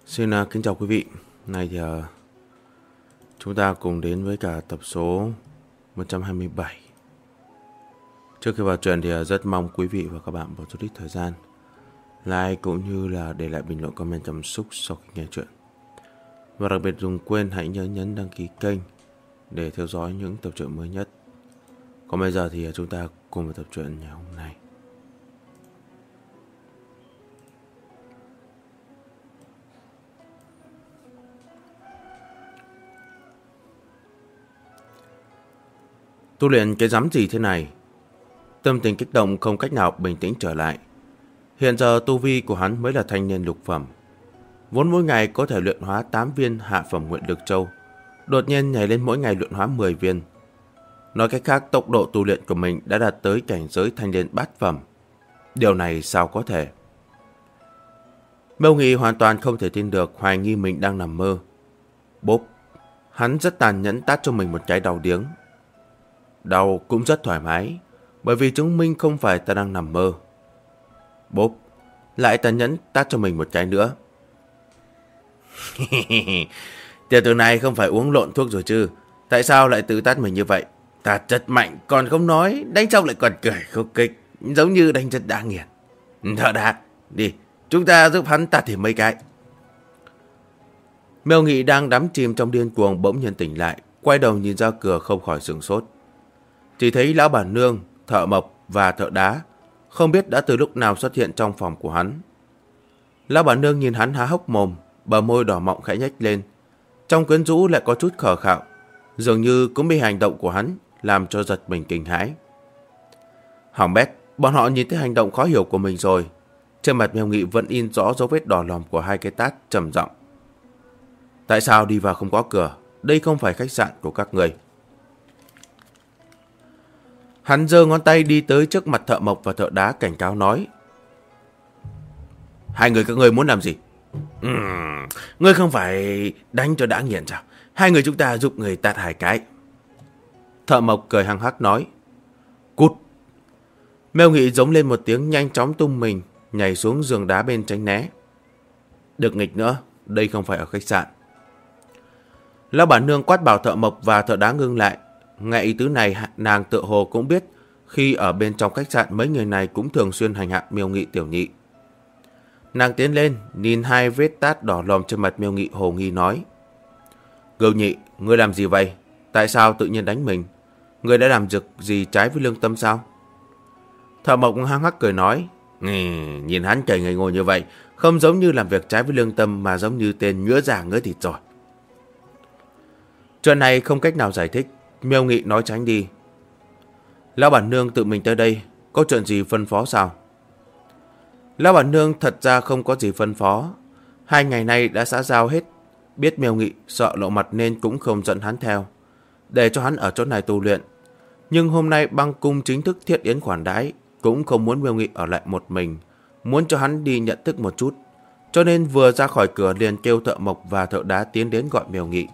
Xin kính chào quý vị. Nay thì chúng ta cùng đến với cả tập số 127. Trước khi vào truyện thì rất mong quý vị và các bạn bỏ chút ít thời gian like cũng như là để lại bình luận comment cảm xúc sau khi nghe truyện. Và đặc biệt đừng quên hãy nhớ nhấn đăng ký kênh để theo dõi những tập truyện mới nhất. Còn bây giờ thì chúng ta cùng vào tập truyện ngày hôm nay. Tu luyện cái rắm gì thế này? Tâm tình kích động không cách nào bình tĩnh trở lại. Hiện giờ tu vi của hắn mới là thanh niên lục phẩm. Vốn mỗi ngày có thể luyện hóa 8 viên hạ phẩm nguyện lực châu, đột nhiên nhảy lên mỗi ngày luyện hóa 10 viên. Nói cách khác, tốc độ tu luyện của mình đã đạt tới cảnh giới thanh niên bát phẩm. Điều này sao có thể? Mâu Nghị hoàn toàn không thể tin được, hoài nghi mình đang nằm mơ. Bốp, hắn rất tàn nhẫn tát cho mình một cái đau điếng. Đau cũng rất thoải mái, bởi vì chứng minh không phải ta đang nằm mơ. Bốp, lại tàn nhẫn tát cho mình một cái nữa. Tiểu tử này không phải uống lộn thuốc rồi chứ? Tại sao lại tự tát mình như vậy? Ta rất mạnh còn không nói, đánh xong lại còn cười khúc khích, giống như đánh rất đáng nghiền. Thợ đã, đi, chúng ta giúp hắn tát thêm mấy cái. Mêu Nghị đang đắm chìm trong điên cuồng bỗng nhiên tỉnh lại, quay đầu nhìn ra cửa không khỏi sửng sốt. Chỉ thấy lão bản nương, thợ mộc và thợ đá không biết đã từ lúc nào xuất hiện trong phòng của hắn. Lão bản nương nhìn hắn há hốc mồm, bờ môi đỏ mọng khẽ nhếch lên, trong quyến rũ lại có chút khờ khạo, dường như cũng bị hành động của hắn làm cho giật mình kinh hãi. Hỏng bét, bọn họ nhìn thấy hành động khó hiểu của mình rồi. Trên mặt Mêu Nghị vẫn in rõ dấu vết đỏ lòm của hai cái tát, trầm giọng. Tại sao đi vào không có cửa? Đây không phải khách sạn của các người. Hắn giơ ngón tay đi tới trước mặt thợ mộc và thợ đá cảnh cáo nói. Hai người các ngươi muốn làm gì? Ngươi không phải đánh cho đã nghiền sao? Hai người chúng ta giúp người tát hai cái. Thợ mộc cười hăng hắc nói. Cút! Mêu Nghị giống lên một tiếng, nhanh chóng tung mình, nhảy xuống giường đá bên tránh né. Được nghịch nữa, đây không phải ở khách sạn. Lão bản nương quát bảo thợ mộc và thợ đá ngưng lại. Nghe ý tứ này, nàng tựa hồ cũng biết khi ở bên trong khách sạn mấy người này cũng thường xuyên hành hạ Mêu Nghị tiểu nhị. Nàng tiến lên, nhìn hai vết tát đỏ lòm trên mặt Mêu Nghị, hồ nghi nói. Gâu nhị, ngươi làm gì vậy? Tại sao tự nhiên đánh mình? Ngươi đã làm gì trái với lương tâm sao? Thợ mộc hăng hắc cười nói. Nhìn hắn cười ngây ngô như vậy, không giống như làm việc trái với lương tâm mà giống như tên ngứa già ngứa thịt rồi. Chuyện này không cách nào giải thích. Mêu Nghị nói tránh đi. Lão bản nương tự mình tới đây, có chuyện gì phân phó sao? Lão bản nương thật ra không có gì phân phó. 2 ngày nay đã xã giao hết. Biết Mêu Nghị sợ lộ mặt nên cũng không dẫn hắn theo, để cho hắn ở chỗ này tu luyện. Nhưng hôm nay băng cung chính thức thiết yến khoản đãi, cũng không muốn Mêu Nghị ở lại một mình, muốn cho hắn đi nhận thức một chút. Cho nên vừa ra khỏi cửa liền kêu thợ mộc và thợ đá tiến đến gọi Mêu Nghị.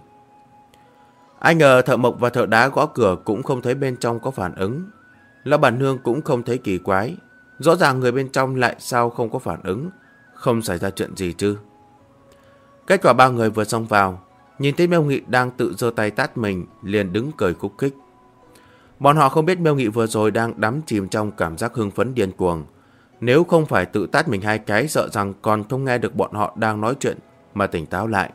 Ai ngờ thợ mộc và thợ đá gõ cửa cũng không thấy bên trong có phản ứng. Lão bản nương cũng không thấy kỳ quái. Rõ ràng người bên trong lại sao không có phản ứng, không xảy ra chuyện gì chứ. Kết quả 3 người vừa xông vào, nhìn thấy Mêu Nghị đang tự giơ tay tát mình, liền đứng cười khúc khích. Bọn họ không biết Mêu Nghị vừa rồi đang đắm chìm trong cảm giác hưng phấn điên cuồng. Nếu không phải tự tát mình 2 cái, sợ rằng còn không nghe được bọn họ đang nói chuyện mà tỉnh táo lại.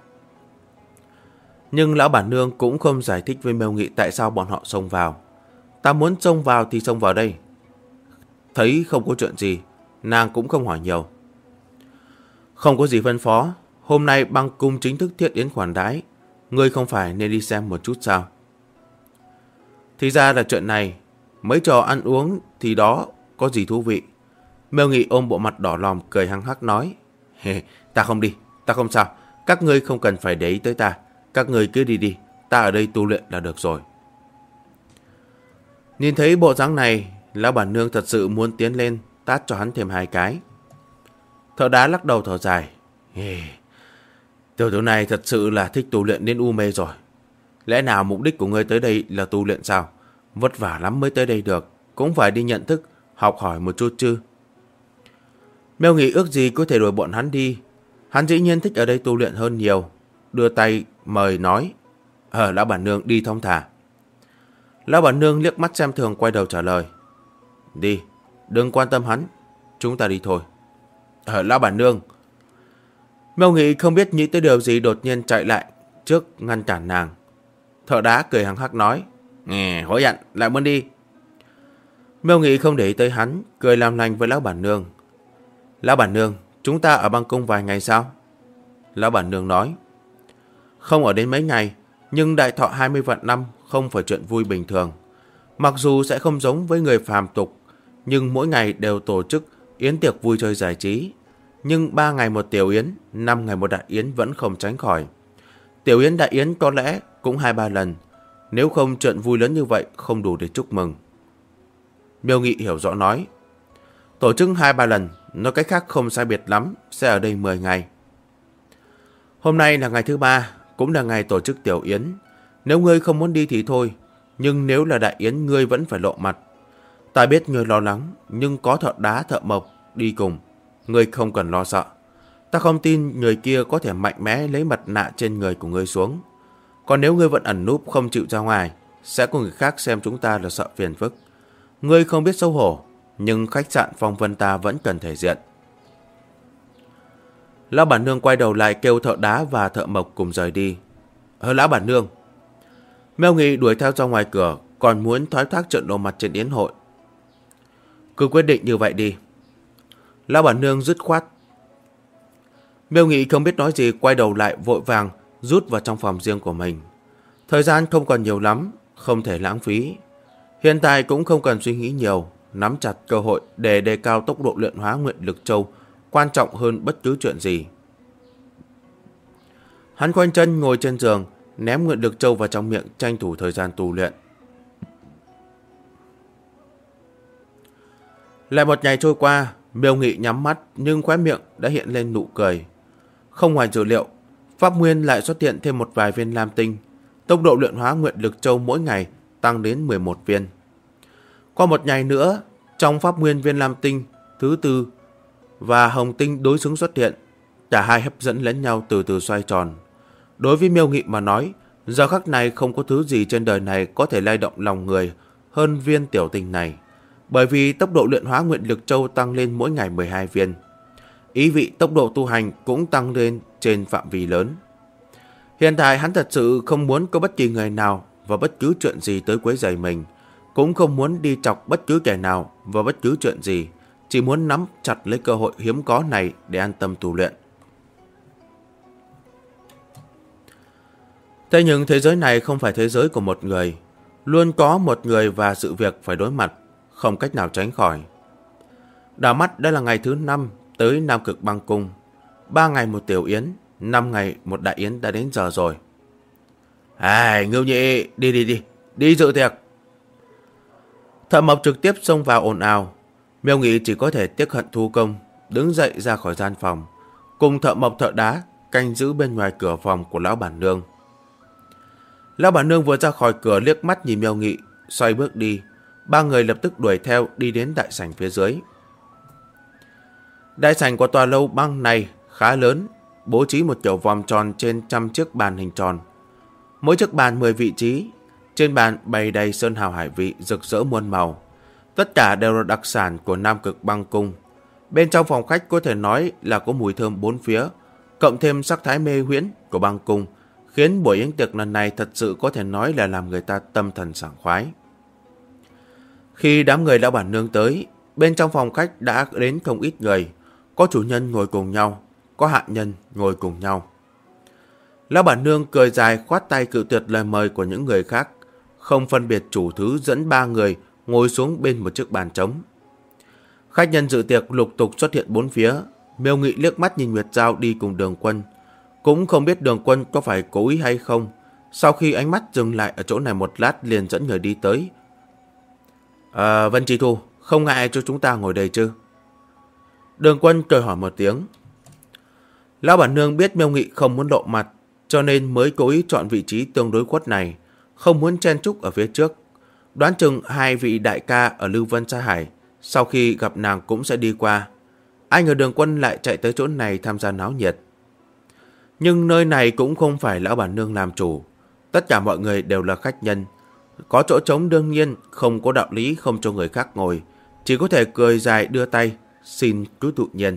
Nhưng lão bản nương cũng không giải thích với Mêu Nghị tại sao bọn họ xông vào. Ta muốn xông vào thì xông vào đây. Thấy không có chuyện gì, nàng cũng không hỏi nhiều. Không có gì phân phó, hôm nay băng cung chính thức thiết yến khoản đãi, ngươi không phải nên đi xem một chút sao? Thì ra là chuyện này, mấy trò ăn uống thì đó có gì thú vị. Mêu Nghị ôm bộ mặt đỏ lòm cười hăng hắc nói. Ta không đi, ta không sao, các ngươi không cần phải để ý tới ta. Các người cứ đi đi, ta ở đây tu luyện là được rồi. Nhìn thấy bộ dáng này, lão bản nương thật sự muốn tiến lên tát cho hắn thêm 2 cái. Thợ đá lắc đầu thở dài. Tiểu tử này thật sự là thích tu luyện đến u mê rồi. Lẽ nào mục đích của ngươi tới đây là tu luyện sao? Vất vả lắm mới tới đây được, cũng phải đi nhận thức, học hỏi một chút chứ. Mêu Nghị ước gì có thể đuổi bọn hắn đi. Hắn dĩ nhiên thích ở đây tu luyện hơn nhiều, đưa tay mời nói: Lão bản nương đi thong thả. Lão bản nương liếc mắt xem thường, quay đầu trả lời: Đi, đừng quan tâm hắn, chúng ta đi thôi. Lão bản nương. Miêu Nghị không biết nghĩ tới điều gì, đột nhiên chạy lại trước ngăn cản nàng. Thợ đá cười hăng hắc nói: Hối hận lại muốn đi. Miêu Nghị không để ý tới hắn, cười làm lành với lão bản nương. Lão bản nương, chúng ta ở băng cung vài ngày sao? Lão bản nương nói: Không ở đến mấy ngày, nhưng đại thọ 20 vạn năm không phải chuyện vui bình thường. Mặc dù sẽ không giống với người phàm tục, nhưng mỗi ngày đều tổ chức yến tiệc vui chơi giải trí. Nhưng 3 ngày một tiểu yến, 5 ngày một đại yến vẫn không tránh khỏi. Tiểu yến đại yến có lẽ cũng 2-3 lần, nếu không chuyện vui lớn như vậy không đủ để chúc mừng. Miêu Nghị hiểu rõ nói: Tổ chức 2-3 lần, nói cách khác không sai biệt lắm, sẽ ở đây 10 ngày. Hôm nay là ngày thứ 3, cũng là ngày tổ chức tiểu yến. Nếu ngươi không muốn đi thì thôi, nhưng nếu là đại yến ngươi vẫn phải lộ mặt. Ta biết ngươi lo lắng, nhưng có thợ đá thợ mộc đi cùng, ngươi không cần lo sợ. Ta không tin người kia có thể mạnh mẽ lấy mặt nạ trên người của ngươi xuống. Còn nếu ngươi vẫn ẩn núp không chịu ra ngoài, sẽ có người khác xem chúng ta là sợ phiền phức. Ngươi không biết xấu hổ, nhưng khách sạn Phong Vân ta vẫn cần thể diện. Lão bản nương quay đầu lại kêu thợ đá và thợ mộc cùng rời đi. Lão bản nương. Miêu Nghị đuổi theo ra ngoài cửa, còn muốn thoái thác trận lộ mặt trên yến hội. Cứ quyết định như vậy đi. Lão bản nương dứt khoát. Miêu Nghị không biết nói gì, quay đầu lại vội vàng rút vào trong phòng riêng của mình. Thời gian không còn nhiều lắm, không thể lãng phí. Hiện tại cũng không cần suy nghĩ nhiều, nắm chặt cơ hội để đề cao tốc độ luyện hóa nguyện lực châu quan trọng hơn bất cứ chuyện gì. Hắn khoanh chân ngồi trên giường, ném nguyện lực châu vào trong miệng, tranh thủ thời gian tu luyện. Lại một ngày trôi qua, Miêu Nghị nhắm mắt nhưng khóe miệng đã hiện lên nụ cười. Không ngoài dự liệu, pháp nguyên lại xuất hiện thêm một vài viên lam tinh. Tốc độ luyện hóa nguyện lực châu mỗi ngày tăng đến 11 viên. Qua một ngày nữa, trong pháp nguyên viên lam tinh thứ tư và hồng tinh đối xứng xuất hiện. Cả hai hấp dẫn lẫn nhau từ từ xoay tròn. Đối với Miêu Nghị mà nói, giờ khắc này không có thứ gì trên đời này có thể lay động lòng người hơn viên tiểu tinh này. Bởi vì tốc độ luyện hóa nguyện lực châu tăng lên mỗi ngày 12 viên. Ý vị tốc độ tu hành cũng tăng lên trên phạm vi lớn. Hiện tại hắn thật sự không muốn có bất kỳ người nào và bất cứ chuyện gì tới quấy rầy mình. Cũng không muốn đi chọc bất cứ kẻ nào và bất cứ chuyện gì. Chỉ muốn nắm chặt lấy cơ hội hiếm có này để an tâm tu luyện. Thế nhưng thế giới này không phải thế giới của một người. Luôn có một người và sự việc phải đối mặt, không cách nào tránh khỏi. Đảo mắt đây là ngày thứ 5 tới Nam Cực Băng Cung. 3 ngày một tiểu yến, 5 ngày một đại yến đã đến giờ rồi. Ngưu Nhị, đi dự tiệc. Thợ mộc trực tiếp xông vào ồn ào. Miêu Nghị chỉ có thể tiếc hận thu công, đứng dậy ra khỏi gian phòng, cùng thợ mộc thợ đá canh giữ bên ngoài cửa phòng của lão bản nương. Lão bản nương vừa ra khỏi cửa liếc mắt nhìn Miêu Nghị, xoay bước đi. 3 người lập tức đuổi theo đi đến đại sảnh phía dưới. Đại sảnh của tòa lâu băng này khá lớn, bố trí một kiểu vòng tròn trên 100 chiếc bàn hình tròn. Mỗi chiếc bàn 10 vị trí, trên bàn bày đầy sơn hào hải vị rực rỡ muôn màu. Tất cả đều là đặc sản của Nam Cực Băng Cung. Bên trong phòng khách có thể nói là có mùi thơm bốn phía, cộng thêm sắc thái mê huyễn của băng cung, khiến buổi yến tiệc lần này thật sự có thể nói là làm người ta tâm thần sảng khoái. Khi đám người lão bản nương tới, bên trong phòng khách đã đến không ít người, có chủ nhân ngồi cùng nhau, có hạ nhân ngồi cùng nhau. Lão bản nương cười dài khoát tay cự tuyệt lời mời của những người khác, không phân biệt chủ thứ dẫn 3 người ngồi xuống bên một chiếc bàn trống. Khách nhân dự tiệc lục tục xuất hiện bốn phía. Miêu Nghị liếc mắt nhìn Nguyệt Giao đi cùng Đường Quân, cũng không biết Đường Quân có phải cố ý hay không. Sau khi ánh mắt dừng lại ở chỗ này một lát, liền dẫn người đi tới. Vân Chi Thu, không ngại cho chúng ta ngồi đây chứ? Đường Quân cười hỏi một tiếng. Lão bản nương biết Miêu Nghị không muốn lộ mặt, cho nên mới cố ý chọn vị trí tương đối khuất này, không muốn chen chúc ở phía trước. Đoán chừng 2 vị đại ca ở Lưu Vân Sa Hải sau khi gặp nàng cũng sẽ đi qua. Ai ngờ Đường Quân lại chạy tới chỗ này tham gia náo nhiệt. Nhưng nơi này cũng không phải lão bản nương làm chủ. Tất cả mọi người đều là khách nhân. Có chỗ trống đương nhiên không có đạo lý không cho người khác ngồi. Chỉ có thể cười dài đưa tay, xin cứ tự nhiên.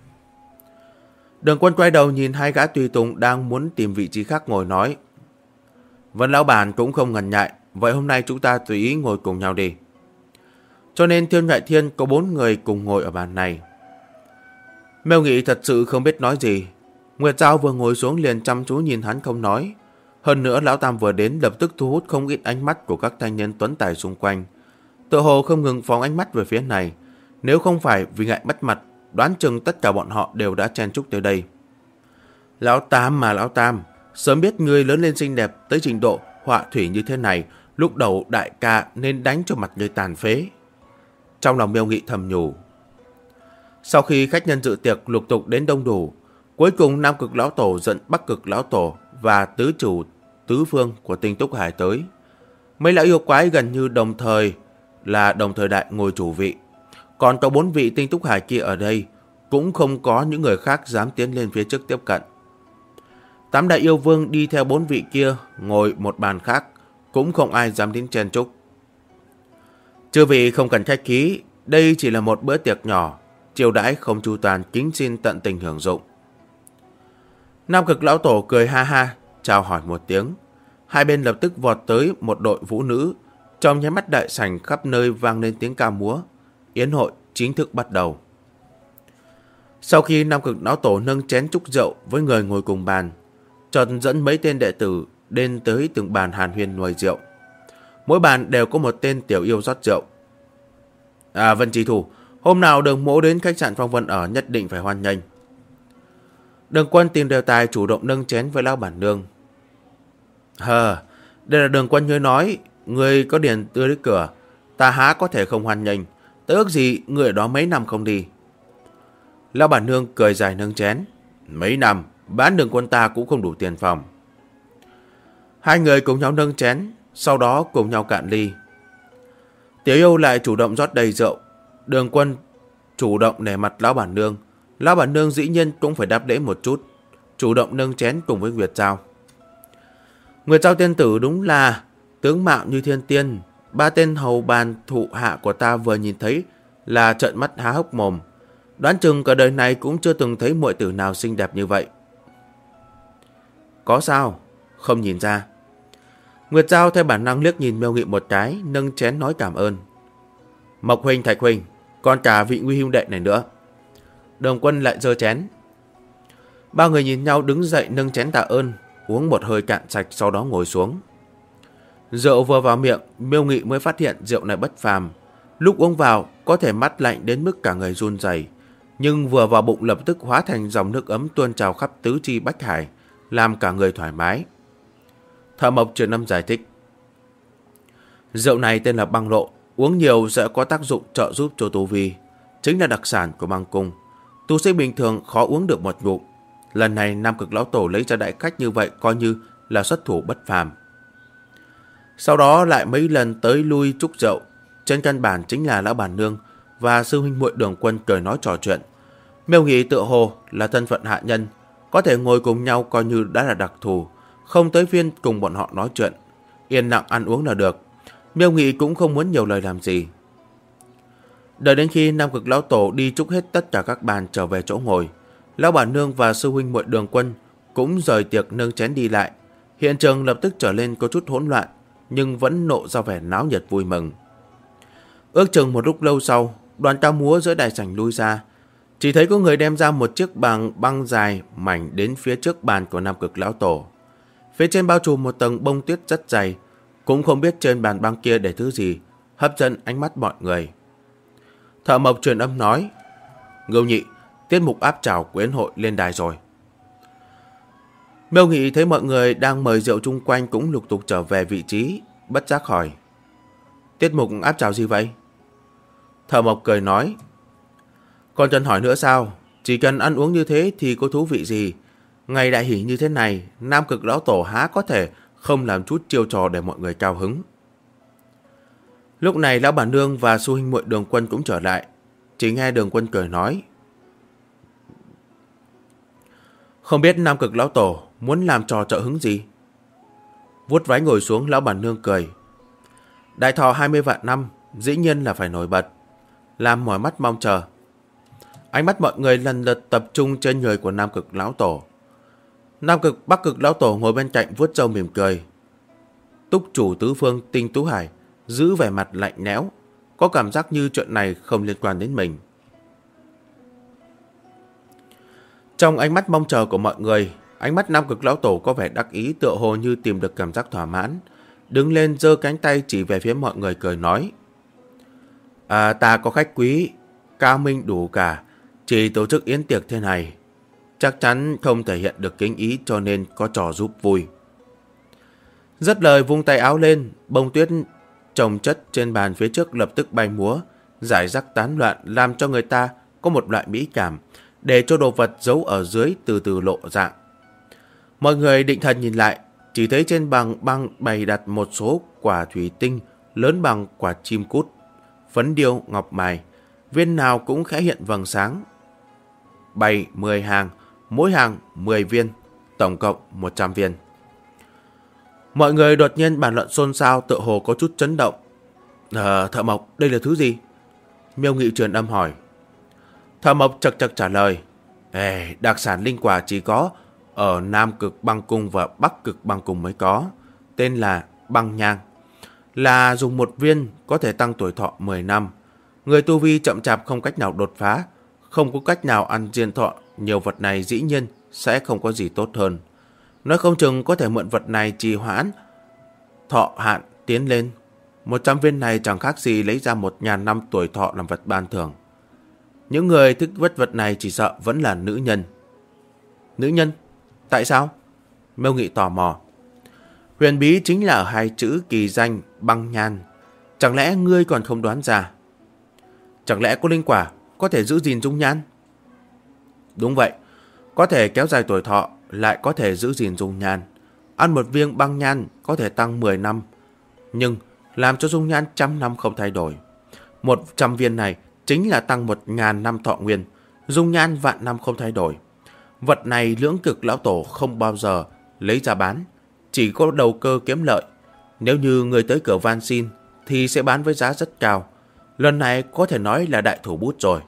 Đường Quân quay đầu nhìn hai gã tùy tùng đang muốn tìm vị trí khác ngồi nói. Vân lão bản cũng không ngần ngại, vậy hôm nay chúng ta tùy ý ngồi cùng nhau đi. Cho nên Thiên Nhuệ Thiên có 4 người cùng ngồi ở bàn này. Mêu Nghị thật sự không biết nói gì. Nguyệt Giao vừa ngồi xuống liền chăm chú nhìn hắn không nói. Hơn nữa lão tam vừa đến lập tức thu hút không ít ánh mắt của các thanh niên tuấn tài xung quanh. Tựa hồ không ngừng phóng ánh mắt về phía này. Nếu không phải vì ngại mất mặt, đoán chừng tất cả bọn họ đều đã chen chúc tới đây. Lão Tam mà lão Tam, sớm biết ngươi lớn lên xinh đẹp tới trình độ họa thủy như thế này, lúc đầu đại ca nên đánh cho mặt ngươi tàn phế. Trong lòng Mêu Nghị thầm nhủ. Sau khi khách nhân dự tiệc lục tục đến đông đủ, cuối cùng Nam Cực Lão Tổ dẫn Bắc Cực Lão Tổ và tứ chủ tứ phương của Tinh Túc Hải tới. Mấy lão yêu quái gần như đồng thời đại ngồi chủ vị. Còn có 4 vị Tinh Túc Hải kia ở đây, cũng không có những người khác dám tiến lên phía trước tiếp cận. 8 đại yêu vương đi theo 4 vị kia ngồi một bàn khác, cũng không ai dám đến chen chúc. Chư vị không cần khách khí, đây chỉ là một bữa tiệc nhỏ, chiêu đãi không chu toàn, kính xin tận tình hưởng dụng. Nam Cực Lão Tổ cười ha ha, chào hỏi một tiếng. Hai bên lập tức vọt tới một đội vũ nữ, trong nháy mắt đại sảnh khắp nơi vang lên tiếng ca múa. Yến hội chính thức bắt đầu. Sau khi Nam Cực Lão Tổ nâng chén chúc rượu với người ngồi cùng bàn, chợt dẫn mấy tên đệ tử đến tới từng bàn hàn huyên nuôi rượu. Mỗi bàn đều có một tên tiểu yêu rót rượu. Vân Trì Thủ, hôm nào Đường Mỗ đến khách sạn Phong Vân ở nhất định phải hoan nghênh. Đường Quân tìm đề tài chủ động nâng chén với lão bản nương. Đây là Đường Quân ngươi nói, ngươi có điền tươi đến cửa, ta há có thể không hoan nghênh, ta ước gì người ở đó mấy năm không đi. Lão bản nương cười dài nâng chén. Mấy năm, bán Đường Quân ta cũng không đủ tiền phòng. Hai người cùng nhau nâng chén, sau đó cùng nhau cạn ly. Tiểu yêu lại chủ động rót đầy rượu. Đường Quân chủ động nể mặt lão bản nương. Lão bản nương dĩ nhiên cũng phải đáp lễ một chút, chủ động nâng chén cùng với Nguyệt Giao. Nguyệt Giao tiên tử đúng là tướng mạo như thiên tiên. 3 tên hầu bàn thụ hạ của ta vừa nhìn thấy là trợn mắt há hốc mồm. Đoán chừng cả đời này cũng chưa từng thấy muội tử nào xinh đẹp như vậy. Có sao? Không nhìn ra. Nguyệt Giao theo bản năng liếc nhìn Mêu Nghị một cái, nâng chén nói cảm ơn. Mộc huynh, Thạch huynh, còn cả vị Nguy huynh đệ này nữa. Đường Quân lại giơ chén. 3 người nhìn nhau đứng dậy nâng chén tạ ơn, uống một hơi cạn sạch, sau đó ngồi xuống. Rượu vừa vào miệng, Mêu Nghị mới phát hiện rượu này bất phàm. Lúc uống vào có thể mắt lạnh đến mức cả người run rẩy, nhưng vừa vào bụng lập tức hóa thành dòng nước ấm tuôn trào khắp tứ chi bách hải, làm cả người thoải mái. Thợ Mộc Truyền Âm giải thích. Rượu này tên là băng lộ, uống nhiều sẽ có tác dụng trợ giúp cho tu vi, chính là đặc sản của băng cung. Tu sĩ bình thường khó uống được một ngụm. Lần này Nam Cực Lão Tổ lấy ra đại khách như vậy coi như là xuất thủ bất phàm. Sau đó lại mấy lần tới lui chúc rượu. Trên căn bản chính là lão bản nương và sư huynh muội Đường Quân cười nói trò chuyện. Mêu Nghị tựa hồ là thân phận hạ nhân, có thể ngồi cùng nhau coi như đã là đặc thù, không tới phiên cùng bọn họ nói chuyện, yên lặng ăn uống là được. Mêu Nghị cũng không muốn nhiều lời làm gì. Đợi đến khi Nam Cực Lão Tổ đi chúc hết tất cả các bàn trở về chỗ ngồi, lão bản nương và sư huynh muội Đường Quân cũng rời tiệc nâng chén đi lại. Hiện trường lập tức trở lên có chút hỗn loạn, nhưng vẫn nộ ra vẻ náo nhiệt vui mừng. Ước chừng một lúc lâu sau, đoàn ca múa giữa đại sảnh lui ra. Chỉ thấy có người đem ra một chiếc băng dài mảnh đến phía trước bàn của Nam Cực Lão Tổ. Phía trên bao trùm một tầng bông tuyết rất dày, cũng không biết trên bàn băng kia để thứ gì, hấp dẫn ánh mắt mọi người. Thợ Mộc Truyền Âm nói, Ngưu Nhị, tiết mục áp trào của yến hội lên đài rồi. Mêu Nghị thấy mọi người đang mời rượu chung quanh cũng lục tục trở về vị trí, bất giác hỏi, tiết mục áp trào gì vậy? Thợ Mộc cười nói, còn cần hỏi nữa sao? Chỉ cần ăn uống như thế thì có thú vị gì? Ngày đại hỷ như thế này, Nam Cực Lão Tổ há có thể không làm chút chiêu trò để mọi người cao hứng. Lúc này lão bản nương và sư huynh muội Đường Quân cũng trở lại. Chỉ nghe Đường Quân cười nói, Không biết Nam Cực lão tổ muốn làm trò trợ hứng gì? Vuốt váy ngồi xuống, lão bản nương cười. Đại thọ 20 vạn năm, dĩ nhiên là phải nổi bật, làm mỏi mắt mong chờ. Ánh mắt mọi người lần lượt tập trung trên người của Nam Cực lão tổ. Nam Cực Bắc Cực lão tổ ngồi bên cạnh vuốt râu mỉm cười. Túc chủ tứ phương Tinh Tú Hải giữ vẻ mặt lạnh lẽo, có cảm giác như chuyện này không liên quan đến mình. Trong ánh mắt mong chờ của mọi người, ánh mắt Nam Cực lão tổ có vẻ đắc ý, tựa hồ như tìm được cảm giác thỏa mãn. Đứng lên giơ cánh tay chỉ về phía mọi người cười nói. Ta có khách quý, cao minh đủ cả, chỉ tổ chức yến tiệc thế này. Chắc chắn không thể hiện được kính ý cho nên có trò giúp vui. Dứt lời vung tay áo lên, bông tuyết chồng chất trên bàn phía trước lập tức bay múa, rải rác tán loạn làm cho người ta có một loại mỹ cảm, để cho đồ vật giấu ở dưới từ từ lộ dạng. Mọi người định thần nhìn lại, chỉ thấy trên băng bày đặt một số quả thủy tinh lớn bằng quả chim cút, phấn điêu ngọc mài, viên nào cũng khẽ hiện vầng sáng. Bày 10 hàng, mỗi hàng 10 viên, tổng cộng 100 viên. Mọi người đột nhiên bàn luận xôn xao, tựa hồ có chút chấn động. Thợ Mộc, đây là thứ gì? Miêu Nghị truyền âm hỏi. Thợ Mộc chật chật trả lời. Đặc sản linh quả chỉ có ở Nam Cực Băng Cung và Bắc Cực Băng Cung mới có, tên là băng nhang. Là dùng một viên có thể tăng tuổi thọ 10 năm. Người tu vi chậm chạp không cách nào đột phá, không có cách nào ăn diên thọ, nhiều vật này dĩ nhiên sẽ không có gì tốt hơn. Nói không chừng có thể mượn vật này trì hoãn thọ hạn tiến lên. 100 viên này chẳng khác gì lấy ra 1000 năm tuổi thọ làm vật ban thưởng. Những người thích vật này chỉ sợ vẫn là nữ nhân. Nữ nhân? Tại sao? Miêu Nghị tò mò. Huyền bí chính là ở hai chữ kỳ danh băng nhan. Chẳng lẽ ngươi còn không đoán ra? Chẳng lẽ có linh quả có thể giữ gìn dung nhan? Đúng vậy, có thể kéo dài tuổi thọ, lại có thể giữ gìn dung nhan. Ăn một viên băng nhan có thể tăng 10 năm, nhưng làm cho dung nhan 100 năm không thay đổi. 100 viên này chính là tăng 1000 năm thọ nguyên, dung nhan vạn năm không thay đổi. Vật này Lưỡng Cực lão tổ không bao giờ lấy ra bán, chỉ có đầu cơ kiếm lợi. Nếu như người tới cửa van xin thì sẽ bán với giá rất cao. Lần này có thể nói là đại thủ bút rồi.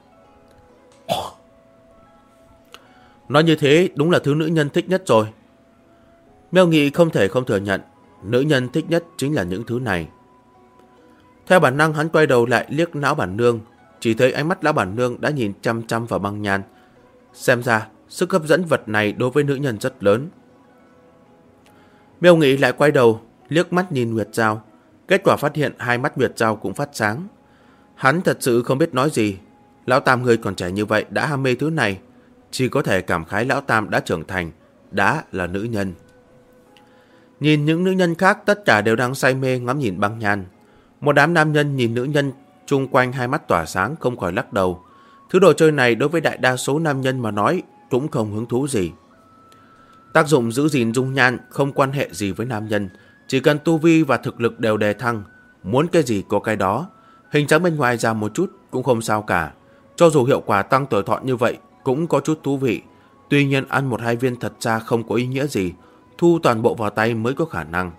Nói như thế đúng là thứ nữ nhân thích nhất rồi. Miêu Nghị không thể không thừa nhận, nữ nhân thích nhất chính là những thứ này. Theo bản năng hắn quay đầu lại liếc lão bản nương, chỉ thấy ánh mắt lão bản nương đã nhìn chăm chăm vào băng nhan. Xem ra sức hấp dẫn vật này đối với nữ nhân rất lớn. Miêu Nghị lại quay đầu liếc mắt nhìn Nguyệt Giao, kết quả phát hiện hai mắt Nguyệt Giao cũng phát sáng. Hắn thật sự không biết nói gì. Lão Tam người còn trẻ như vậy đã ham mê thứ này, chỉ có thể cảm khái lão Tam đã trưởng thành, đã là nữ nhân. Nhìn những nữ nhân khác tất cả đều đang say mê ngắm nhìn băng nhan. Một đám nam nhân nhìn nữ nhân chung quanh hai mắt tỏa sáng không khỏi lắc đầu. Thứ đồ chơi này đối với đại đa số nam nhân mà nói cũng không hứng thú gì. Tác dụng giữ gìn dung nhan không quan hệ gì với nam nhân, chỉ cần tu vi và thực lực đều đề thăng, muốn cái gì có cái đó. Hình dáng bên ngoài ra một chút cũng không sao cả. Cho dù hiệu quả tăng tuổi thọ như vậy cũng có chút thú vị. Tuy nhiên ăn 1-2 viên thật ra không có ý nghĩa gì, thu toàn bộ vào tay mới có khả năng.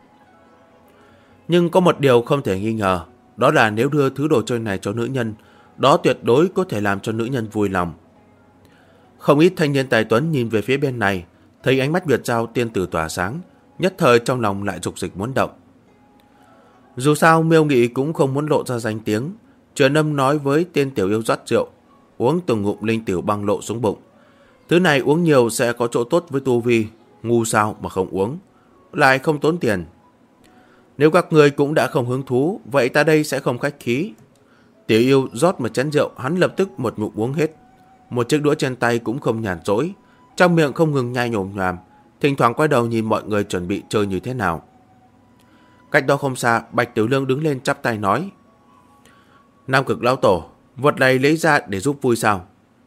Nhưng có một điều không thể nghi ngờ, đó là nếu đưa thứ đồ chơi này cho nữ nhân, đó tuyệt đối có thể làm cho nữ nhân vui lòng. Không ít thanh niên tài tuấn nhìn về phía bên này, thấy ánh mắt Nguyệt Giao tiên tử tỏa sáng, nhất thời trong lòng lại dục dịch muốn động. Dù sao Miêu Nghị cũng không muốn lộ ra danh tiếng, truyền âm nói với tên tiểu yêu rót rượu, uống từng ngụm linh tiểu băng lộ xuống bụng. Thứ này uống nhiều sẽ có chỗ tốt với tu vi, ngu sao mà không uống, lại không tốn tiền. Nếu các người cũng đã không hứng thú, vậy ta đây sẽ không khách khí. Tiểu yêu rót một chén rượu, hắn lập tức một ngụm uống hết. Một chiếc đũa trên tay cũng không nhàn rỗi, trong miệng không ngừng nhai nhồm nhòm, thỉnh thoảng quay đầu nhìn mọi người chuẩn bị chơi như thế nào. Cách đó không xa, Bạch Tiểu Lương đứng lên chắp tay nói: Nam Cực lão tổ, vật này lấy ra để giúp vui sao?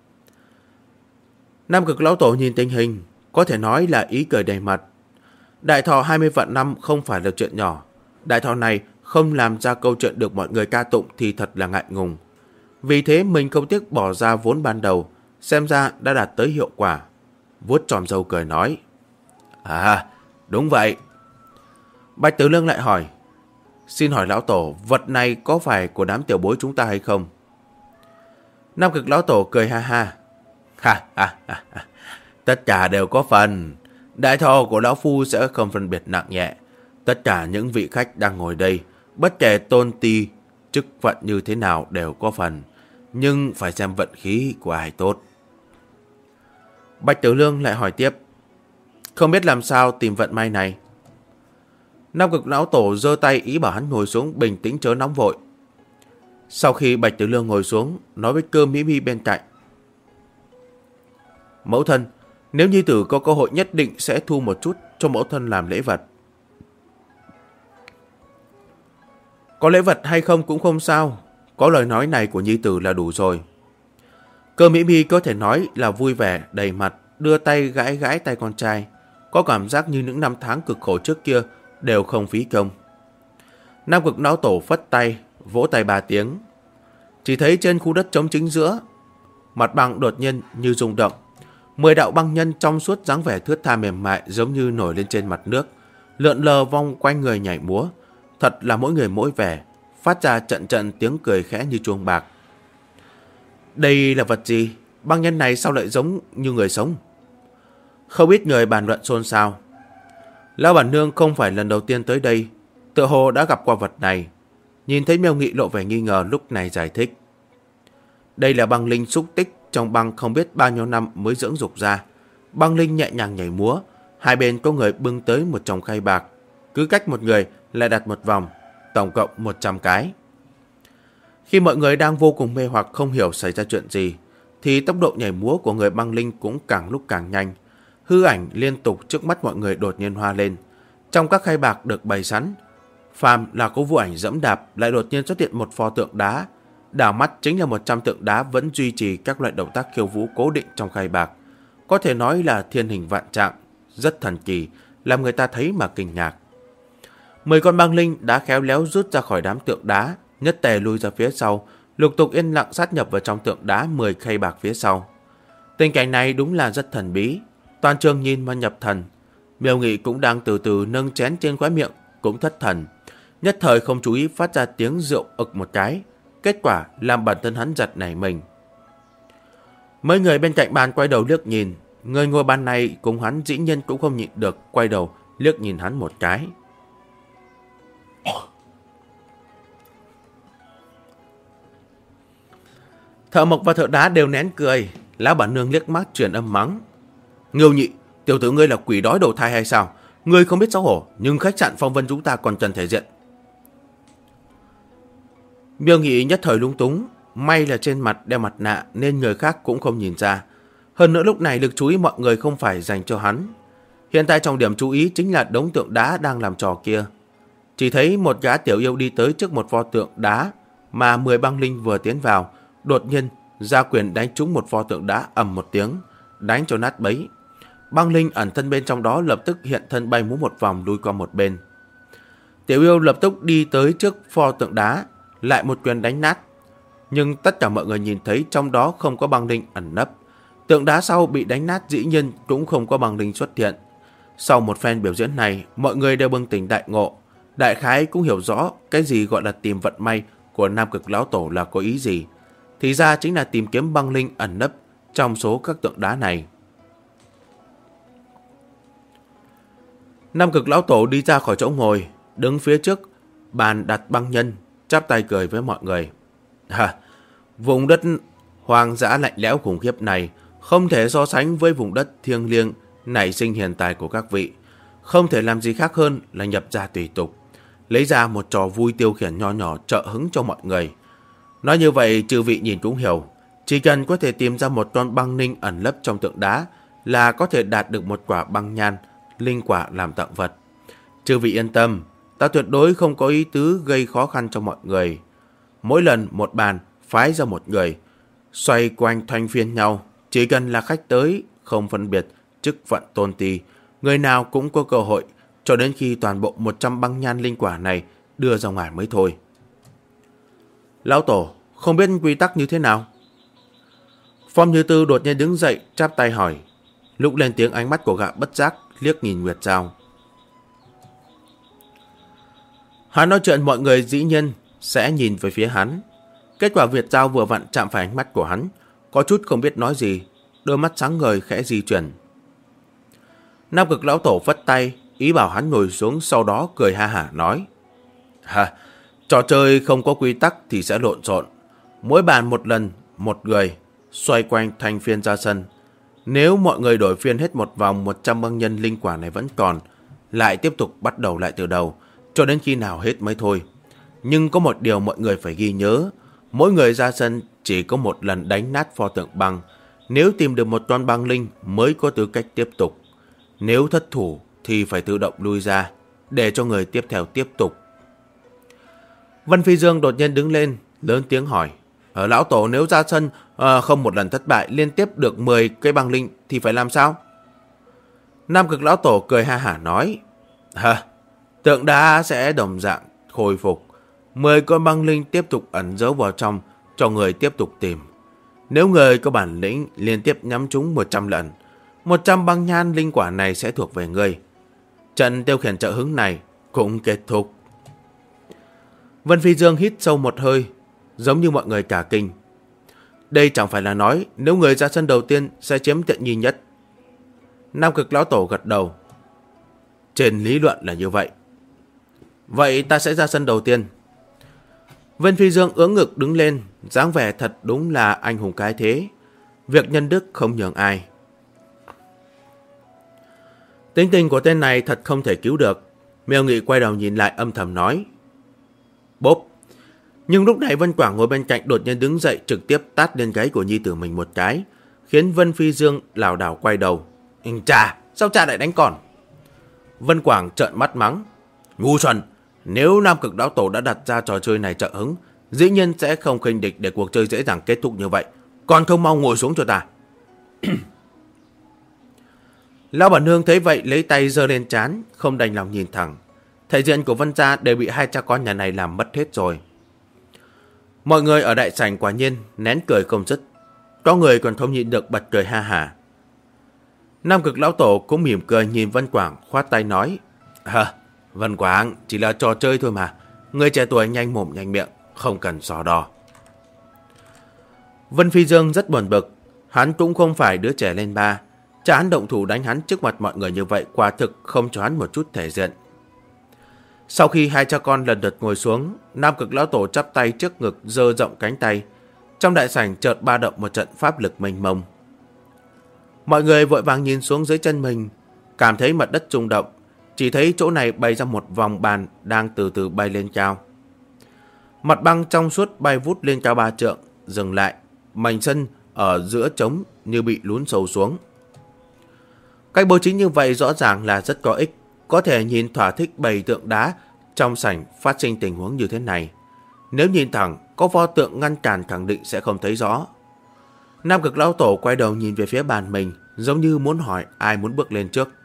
Nam Cực lão tổ nhìn tình hình, có thể nói là ý cười đầy mặt. Đại thọ 20 vạn năm không phải là chuyện nhỏ. Đại thọ này không làm ra câu chuyện được mọi người ca tụng thì thật là ngại ngùng. Vì thế mình không tiếc bỏ ra vốn ban đầu, xem ra đã đạt tới hiệu quả. vuốt chòm râu cười nói. À, đúng vậy. Bạch Tử Lương lại hỏi. Xin hỏi lão tổ, vật này có phải của đám tiểu bối chúng ta hay không? Nam Cực lão tổ cười ha ha. Ha ha ha ha. Tất cả đều có phần. Đại thọ của lão phu sẽ không phân biệt nặng nhẹ. Tất cả những vị khách đang ngồi đây, bất kể tôn ti, chức phận như thế nào đều có phần. Nhưng phải xem vận khí của ai tốt. Bạch Tử Lương lại hỏi tiếp. Không biết làm sao tìm vận may này. Nam Cực lão tổ giơ tay ý bảo hắn ngồi xuống, bình tĩnh chớ nóng vội. Sau khi Bạch Tử Lương ngồi xuống, nói với Cơ Mỹ Mi bên cạnh. Mẫu thân, nếu nhi tử có cơ hội nhất định sẽ thu một chút cho mẫu thân làm lễ vật. Có lễ vật hay không cũng không sao, có lời nói này của nhi tử là đủ rồi. Cơ Mỹ Mi có thể nói là vui vẻ đầy mặt, đưa tay gãi gãi tay con trai, có cảm giác như những năm tháng cực khổ trước kia đều không phí công. Nam Cực lão tổ phất tay, vỗ tay 3 tiếng. Chỉ thấy trên khu đất trống chính giữa, mặt bằng đột nhiên như rung động. 10 đạo băng nhân trong suốt dáng vẻ thướt tha mềm mại giống như nổi lên trên mặt nước, lượn lờ vòng quanh người nhảy múa. Thật là mỗi người mỗi vẻ, phát ra trận trận tiếng cười khẽ như chuông bạc. Đây là vật gì? Băng nhân này sao lại giống như người sống? Không ít người bàn luận xôn xao. Lão bản nương không phải lần đầu tiên tới đây, tựa hồ đã gặp qua vật này. Nhìn thấy Miêu Nghị lộ vẻ nghi ngờ, lúc này giải thích. Đây là băng linh xúc tích trong băng không biết bao nhiêu năm mới dưỡng dục ra. Băng linh nhẹ nhàng nhảy múa, hai bên có người bưng tới một chồng khay bạc, cứ cách một người lại đặt một vòng, tổng cộng 100 cái. Khi mọi người đang vô cùng mê hoặc không hiểu xảy ra chuyện gì, thì tốc độ nhảy múa của người băng linh cũng càng lúc càng nhanh. Hư ảnh liên tục trước mắt mọi người đột nhiên hoa lên. Trong các khay bạc được bày sẵn, phàm là có vô ảnh dẫm đạp, lại đột nhiên xuất hiện một pho tượng đá. Đảo mắt chính là 100 tượng đá vẫn duy trì các loại động tác khiêu vũ cố định trong khay bạc. Có thể nói là thiên hình vạn trạng, rất thần kỳ, làm người ta thấy mà kinh ngạc. 10 con băng linh đã khéo léo rút ra khỏi đám tượng đá, nhất tề lui ra phía sau, lục tục yên lặng sát nhập vào trong tượng đá 10 khay bạc phía sau. Tình cảnh này đúng là rất thần bí, toàn trường nhìn mà nhập thần. Miêu Nghị cũng đang từ từ nâng chén trên khóe miệng, cũng thất thần. Nhất thời không chú ý phát ra tiếng rượu ực một cái, kết quả làm bản thân hắn giật nảy mình. Mấy người bên cạnh bàn quay đầu liếc nhìn, người ngồi bàn này cùng hắn dĩ nhiên cũng không nhịn được, quay đầu liếc nhìn hắn một cái. Thợ mộc và thợ đá đều nén cười. Lão bản nương liếc mắt truyền âm mắng. Ngưu Nhị, tiểu tử ngươi là quỷ đói đầu thai hay sao? Ngươi không biết xấu hổ, nhưng khách sạn Phong Vân chúng ta còn trần thể diện. Miêu Nghị nhất thời lúng túng. May là trên mặt đeo mặt nạ nên người khác cũng không nhìn ra. Hơn nữa lúc này lực chú ý mọi người không phải dành cho hắn. Hiện tại trọng điểm chú ý chính là đống tượng đá đang làm trò kia. Chỉ thấy một gã tiểu yêu đi tới trước một pho tượng đá mà 10 băng linh vừa tiến vào, đột nhiên ra quyền đánh trúng một pho tượng đá ầm một tiếng, đánh cho nát bấy. Băng linh ẩn thân bên trong đó lập tức hiện thân bay múa một vòng lui qua một bên. Tiểu yêu lập tức đi tới trước pho tượng đá, lại một quyền đánh nát. Nhưng tất cả mọi người nhìn thấy trong đó không có băng linh ẩn nấp. Tượng đá sau bị đánh nát dĩ nhiên cũng không có băng linh xuất hiện. Sau một phen biểu diễn này, mọi người đều bừng tỉnh đại ngộ. Đại khái cũng hiểu rõ cái gì gọi là tìm vận may của Nam Cực lão tổ là có ý gì. Thì ra chính là tìm kiếm băng linh ẩn nấp trong số các tượng đá này. Nam Cực lão tổ đi ra khỏi chỗ ngồi, đứng phía trước bàn đặt băng nhân, chắp tay cười với mọi người. Vùng đất hoang dã lạnh lẽo khủng khiếp này không thể so sánh với vùng đất thiêng liêng nảy sinh hiện tại của các vị. Không thể làm gì khác hơn là nhập gia tùy tục, lấy ra một trò vui tiêu khiển nho nhỏ trợ hứng cho mọi người. Nói như vậy chư vị nhìn cũng hiểu, chỉ cần có thể tìm ra một con băng linh ẩn lấp trong tượng đá là có thể đạt được một quả băng nhan, linh quả làm tặng vật. Chư vị yên tâm, ta tuyệt đối không có ý tứ gây khó khăn cho mọi người. Mỗi lần một bàn phái ra một người, xoay quanh thanh phiên nhau, chỉ cần là khách tới, không phân biệt chức phận tôn ti, người nào cũng có cơ hội, cho đến khi toàn bộ 100 băng nhan linh quả này đưa ra ngoài mới thôi. Lão tổ, không biết quy tắc như thế nào? Phong Như Tư đột nhiên đứng dậy, chắp tay hỏi. Lúc lên tiếng ánh mắt của gã bất giác liếc nhìn Nguyệt Giao. Hắn nói chuyện mọi người dĩ nhiên sẽ nhìn về phía hắn. Kết quả Nguyệt Giao vừa vặn chạm phải ánh mắt của hắn, có chút không biết nói gì, đôi mắt sáng ngời khẽ di chuyển. Nam Cực lão tổ phất tay, ý bảo hắn ngồi xuống, sau đó cười ha hả nói: trò chơi không có quy tắc thì sẽ lộn xộn. Mỗi bàn một lần, một người, xoay quanh thành phiên ra sân. Nếu mọi người đổi phiên hết một vòng, 100 băng nhân linh quả này vẫn còn, lại tiếp tục bắt đầu lại từ đầu, cho đến khi nào hết mới thôi. Nhưng có một điều mọi người phải ghi nhớ, mỗi người ra sân chỉ có một lần đánh nát pho tượng băng. Nếu tìm được một con băng linh mới có tư cách tiếp tục. Nếu thất thủ thì phải tự động lui ra, để cho người tiếp theo tiếp tục. Vân Phi Dương đột nhiên đứng lên, lớn tiếng hỏi: Lão tổ, nếu ra sân không một lần thất bại, liên tiếp được 10 cây băng linh thì phải làm sao? Nam Cực lão tổ cười ha hả nói: tượng đá sẽ đồng dạng khôi phục. 10 con băng linh tiếp tục ẩn giấu vào trong, cho người tiếp tục tìm. Nếu người có bản lĩnh liên tiếp nhắm trúng 100 lần, 100 băng nhan linh quả này sẽ thuộc về người. Trận tiêu khiển trợ hứng này cũng kết thúc. Vân Phi Dương hít sâu một hơi, giống như mọi người cả kinh. Đây chẳng phải là nói nếu người ra sân đầu tiên sẽ chiếm tiện nghi nhất. Nam Cực lão tổ gật đầu. Trên lý luận là như vậy. Vậy ta sẽ ra sân đầu tiên. Vân Phi Dương ưỡn ngực đứng lên, dáng vẻ thật đúng là anh hùng cái thế. Việc nhân đức không nhường ai. Tính tình của tên này thật không thể cứu được. Miêu Nghị quay đầu nhìn lại âm thầm nói: Bốp. Nhưng lúc này Vân Quảng ngồi bên cạnh đột nhiên đứng dậy, trực tiếp tát lên gáy của nhi tử mình một cái, khiến Vân Phi Dương lảo đảo quay đầu. Chà, sao cha lại đánh con? Vân Quảng trợn mắt mắng: Ngu xuẩn, nếu Nam Cực lão tổ đã đặt ra trò chơi này trợ hứng, dĩ nhiên sẽ không khinh địch để cuộc chơi dễ dàng kết thúc như vậy. Còn không mau ngồi xuống cho ta. Lão bản nương thấy vậy lấy tay giơ lên trán, không đành lòng nhìn thẳng. Thể diện của Vân gia đều bị hai cha con nhà này làm mất hết rồi. Mọi người ở đại sảnh quả nhiên nén cười không dứt, có người còn không nhịn được bật cười ha hả. Nam Cực lão tổ cũng mỉm cười nhìn Vân Quảng, khoát tay nói: Vân Quảng, chỉ là trò chơi thôi mà, người trẻ tuổi nhanh mồm nhanh miệng, không cần so đo. Vân Phi Dương rất buồn bực, hắn cũng không phải đứa trẻ lên ba, cha hắn động thủ đánh hắn trước mặt mọi người như vậy quả thực không cho hắn một chút thể diện. Sau khi hai cha con lần lượt ngồi xuống, Nam Cực lão tổ chắp tay trước ngực, giơ rộng cánh tay. Trong đại sảnh chợt ba động một trận pháp lực mênh mông. Mọi người vội vàng nhìn xuống dưới chân mình, cảm thấy mặt đất rung động, chỉ thấy chỗ này bày ra một vòng bàn đang từ từ bay lên cao. Mặt băng trong suốt bay vút lên cao 3 trượng, dừng lại, mảnh sân ở giữa trống như bị lún sâu xuống. Cách bố trí như vậy rõ ràng là rất có ích, có thể nhìn thỏa thích bày tượng đá trong sảnh phát sinh tình huống như thế này. Nếu nhìn thẳng, có pho tượng ngăn cản khẳng định sẽ không thấy rõ. Nam Cực lão tổ quay đầu nhìn về phía bàn mình, giống như muốn hỏi ai muốn bước lên trước.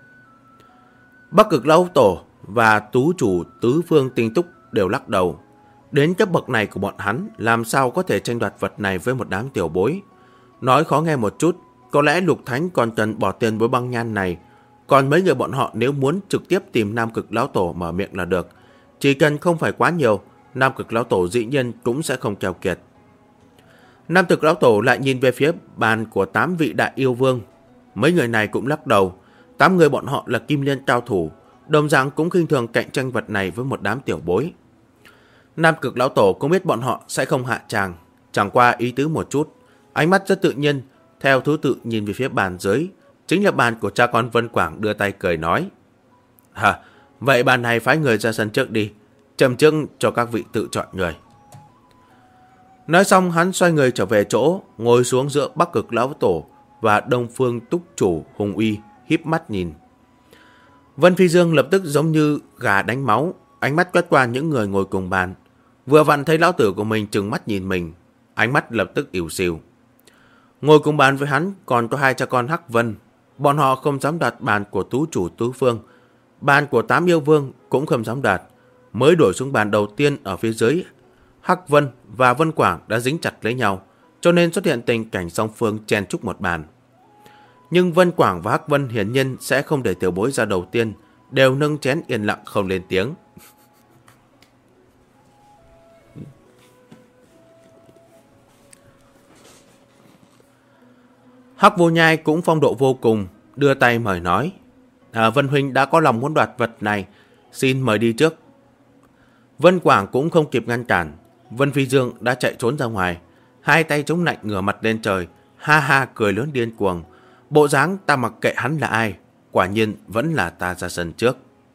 Bắc Cực lão tổ và tú chủ tứ phương tinh túc đều lắc đầu. Đến cấp bậc này của bọn hắn, làm sao có thể tranh đoạt vật này với một đám tiểu bối. Nói khó nghe một chút, có lẽ Lục Thánh còn cần bỏ tiền với băng nhan này. Còn mấy người bọn họ nếu muốn trực tiếp tìm Nam Cực lão tổ mở miệng là được. Chỉ cần không phải quá nhiều, Nam Cực lão tổ dĩ nhiên cũng sẽ không keo kiệt. Nam Cực lão tổ lại nhìn về phía bàn của 8 vị đại yêu vương. Mấy người này cũng lắc đầu. 8 người bọn họ là kim liên cao thủ, đồng dạng cũng khinh thường cạnh tranh vật này với một đám tiểu bối. Nam Cực lão tổ cũng biết bọn họ sẽ không hạ tràng, chẳng qua ý tứ một chút, ánh mắt rất tự nhiên, theo thứ tự nhìn về phía bàn dưới, chính là bàn của cha con Vân Quảng, đưa tay cười nói: Vậy bàn này phái người ra sân trước đi, châm trước cho các vị tự chọn người. Nói xong hắn xoay người trở về chỗ, ngồi xuống giữa Bắc Cực lão tổ và Đông Phương túc chủ Hùng Uy, híp mắt nhìn. Vân Phi Dương lập tức giống như gà đánh máu, ánh mắt quét qua những người ngồi cùng bàn, vừa vặn thấy lão tử của mình trừng mắt nhìn mình, ánh mắt lập tức ỉu xìu. Ngồi cùng bàn với hắn còn có hai cha con Hắc Vân, bọn họ không dám đoạt bàn của tú chủ tứ phương, bàn của 8 yêu vương cũng không dám đoạt, mới đổi xuống bàn đầu tiên ở phía dưới. Hắc Vân và Vân Quảng đã dính chặt lấy nhau, cho nên xuất hiện tình cảnh song phương chen chúc một bàn. Nhưng Vân Quảng và Hắc Vân hiển nhiên sẽ không để tiểu bối ra đầu tiên, đều nâng chén yên lặng không lên tiếng. Hắc Vô Nhai cũng phong độ vô cùng, đưa tay mời nói. Vân huynh đã có lòng muốn đoạt vật này, xin mời đi trước. Vân Quảng cũng không kịp ngăn cản, Vân Phi Dương đã chạy trốn ra ngoài, hai tay chống lạnh ngửa mặt lên trời, ha ha cười lớn điên cuồng. Bộ dáng ta mặc kệ hắn là ai, quả nhiên vẫn là ta ra sân trước.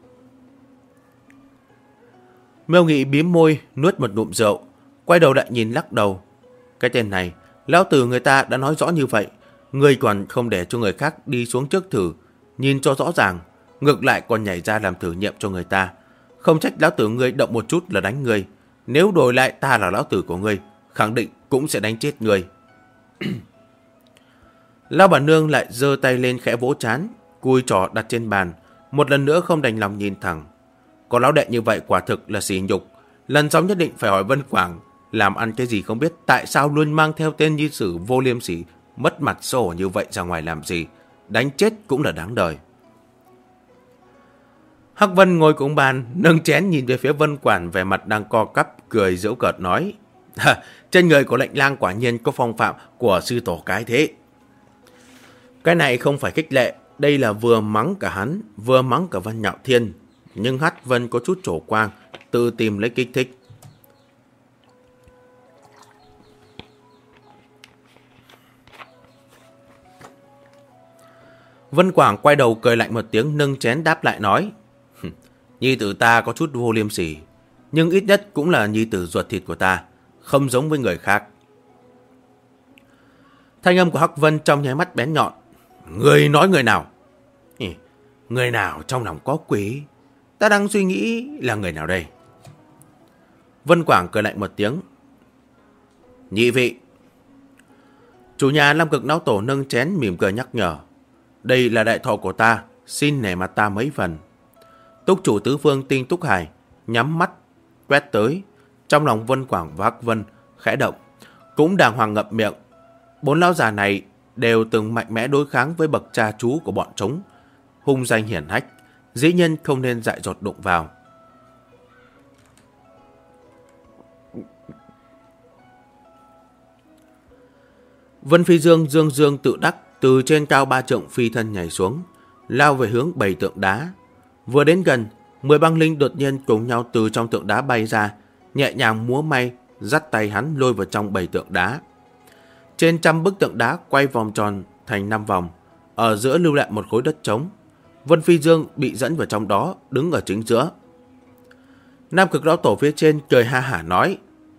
Miêu Nghị bím môi, nuốt một ngụm rượu, quay đầu lại nhìn lắc đầu. Cái tên này, lão tử người ta đã nói rõ như vậy, ngươi còn không để cho người khác đi xuống trước thử, nhìn cho rõ ràng, ngược lại còn nhảy ra làm thử nghiệm cho người ta. Không trách lão tử ngươi động một chút là đánh ngươi, nếu đổi lại ta là lão tử của ngươi, khẳng định cũng sẽ đánh chết ngươi. Lão bản nương lại giơ tay lên khẽ vỗ trán, cùi trỏ đặt trên bàn, một lần nữa không đành lòng nhìn thẳng. Có lão đệ như vậy quả thực là sỉ nhục, lần sau nhất định phải hỏi Vân Quảng làm ăn cái gì không biết, tại sao luôn mang theo tên Nhi Sử vô liêm sỉ, mất mặt xấu hổ như vậy ra ngoài làm gì, đánh chết cũng là đáng đời. Hắc Vân ngồi cùng bàn, nâng chén nhìn về phía Vân Quảng, vẻ mặt đang co quắp, cười giễu cợt nói: trên người của lệnh lang quả nhiên có phong phạm của sư tổ cái thế. Cái này không phải khích lệ, đây là vừa mắng cả hắn, vừa mắng cả Vân Nhạo Thiên. Nhưng Hắc Vân có chút trổ quang, tự tìm lấy kích thích. Vân Quảng quay đầu cười lạnh một tiếng, nâng chén đáp lại nói: Nhi tử ta có chút vô liêm sỉ, nhưng ít nhất cũng là nhi tử ruột thịt của ta, không giống với người khác. Thanh âm của Hắc Vân trong nháy mắt bén nhọn. Người nói người nào? Người nào trong lòng có quỷ? Ta đang suy nghĩ là người nào đây? Vân Quảng cười lạnh một tiếng. Nhị vị. Chủ nhà Lam Cực Lão Tổ nâng chén mỉm cười nhắc nhở. Đây là đại thọ của ta, xin nể mặt ta mấy phần. Túc chủ tứ phương Tinh Túc Hải nhắm mắt quét tới, trong lòng Vân Quảng và Hắc Vân khẽ động, cũng đàng hoàng ngậm miệng. Bốn lão già này đều từng mạnh mẽ đối kháng với bậc cha chú của bọn trống, hung danh hiển hách, dĩ nhiên không nên dại dột đụng vào. Vân Phi Dương dương dương tự đắc từ trên cao 3 trượng phi thân nhảy xuống, lao về hướng 7 tượng đá. Vừa đến gần, 10 băng linh đột nhiên cùng nhau từ trong tượng đá bay ra, nhẹ nhàng múa may, dắt tay hắn lôi vào trong 7 tượng đá. Trên trăm bức tượng đá quay vòng tròn thành 5 vòng, ở giữa lưu lại một khối đất trống. Vân Phi Dương bị dẫn vào trong đó, đứng ở chính giữa. Nam Cực Lão Tổ phía trên cười ha hả nói: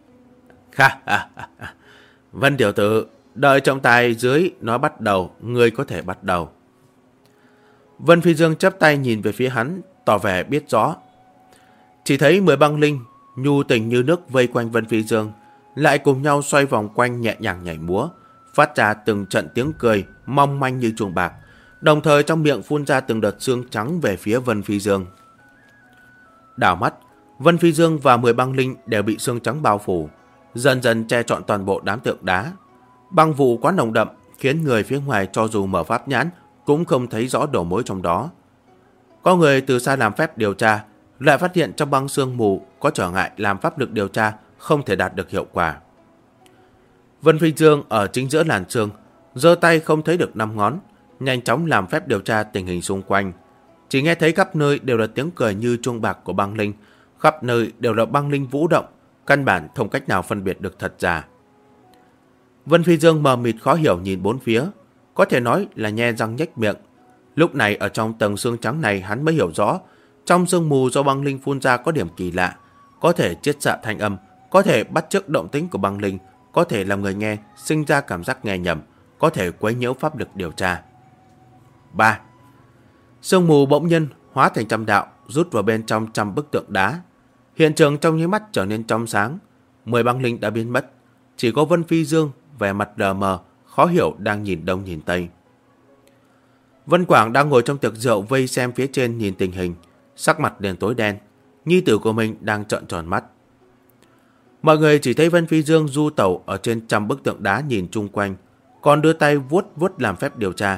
Vân tiểu tử, đợi trọng tài dưới nói bắt đầu, ngươi có thể bắt đầu. Vân Phi Dương chắp tay nhìn về phía hắn, tỏ vẻ biết rõ. Chỉ thấy 10 băng linh nhu tình như nước vây quanh Vân Phi Dương, lại cùng nhau xoay vòng quanh nhẹ nhàng nhảy múa, phát ra từng trận tiếng cười mong manh như chuông bạc, đồng thời trong miệng phun ra từng đợt xương trắng về phía Vân Phi Dương. Đảo mắt, Vân Phi Dương và 10 băng linh đều bị xương trắng bao phủ, dần dần che trọn toàn bộ đám tượng đá. Băng vụ quá nồng đậm, khiến người phía ngoài cho dù mở pháp nhãn cũng không thấy rõ đầu mối trong đó. Có người từ xa làm phép điều tra, lại phát hiện trong băng sương mù có trở ngại làm pháp lực điều tra không thể đạt được hiệu quả. Vân Phi Dương ở chính giữa làn sương, giơ tay không thấy được 5 ngón, nhanh chóng làm phép điều tra tình hình xung quanh. Chỉ nghe thấy khắp nơi đều là tiếng cười như chuông bạc của băng linh, khắp nơi đều là băng linh vũ động, căn bản không cách nào phân biệt được thật giả. Vân Phi Dương mờ mịt khó hiểu nhìn bốn phía, có thể nói là nhe răng nhếch miệng. Lúc này ở trong tầng xương trắng này hắn mới hiểu rõ, trong sương mù do băng linh phun ra có điểm kỳ lạ, có thể chiết xạ thanh âm, có thể bắt chước động tĩnh của băng linh, có thể làm người nghe sinh ra cảm giác nghe nhầm, có thể quấy nhiễu pháp lực điều tra. 3. Sương mù bỗng nhiên hóa thành trăm đạo, rút vào bên trong trăm bức tượng đá. Hiện trường trong nháy mắt trở nên trong sáng, 10 băng linh đã biến mất, chỉ có Vân Phi Dương vẻ mặt đờ mờ, khó hiểu đang nhìn đông nhìn tây. Vân Quảng đang ngồi trong tiệc rượu vây xem phía trên nhìn tình hình, sắc mặt liền tối đen, nhi tử của mình đang trợn tròn mắt. Mọi người chỉ thấy Vân Phi Dương du tẩu ở trên trăm bức tượng đá nhìn chung quanh, còn đưa tay vuốt vuốt làm phép điều tra,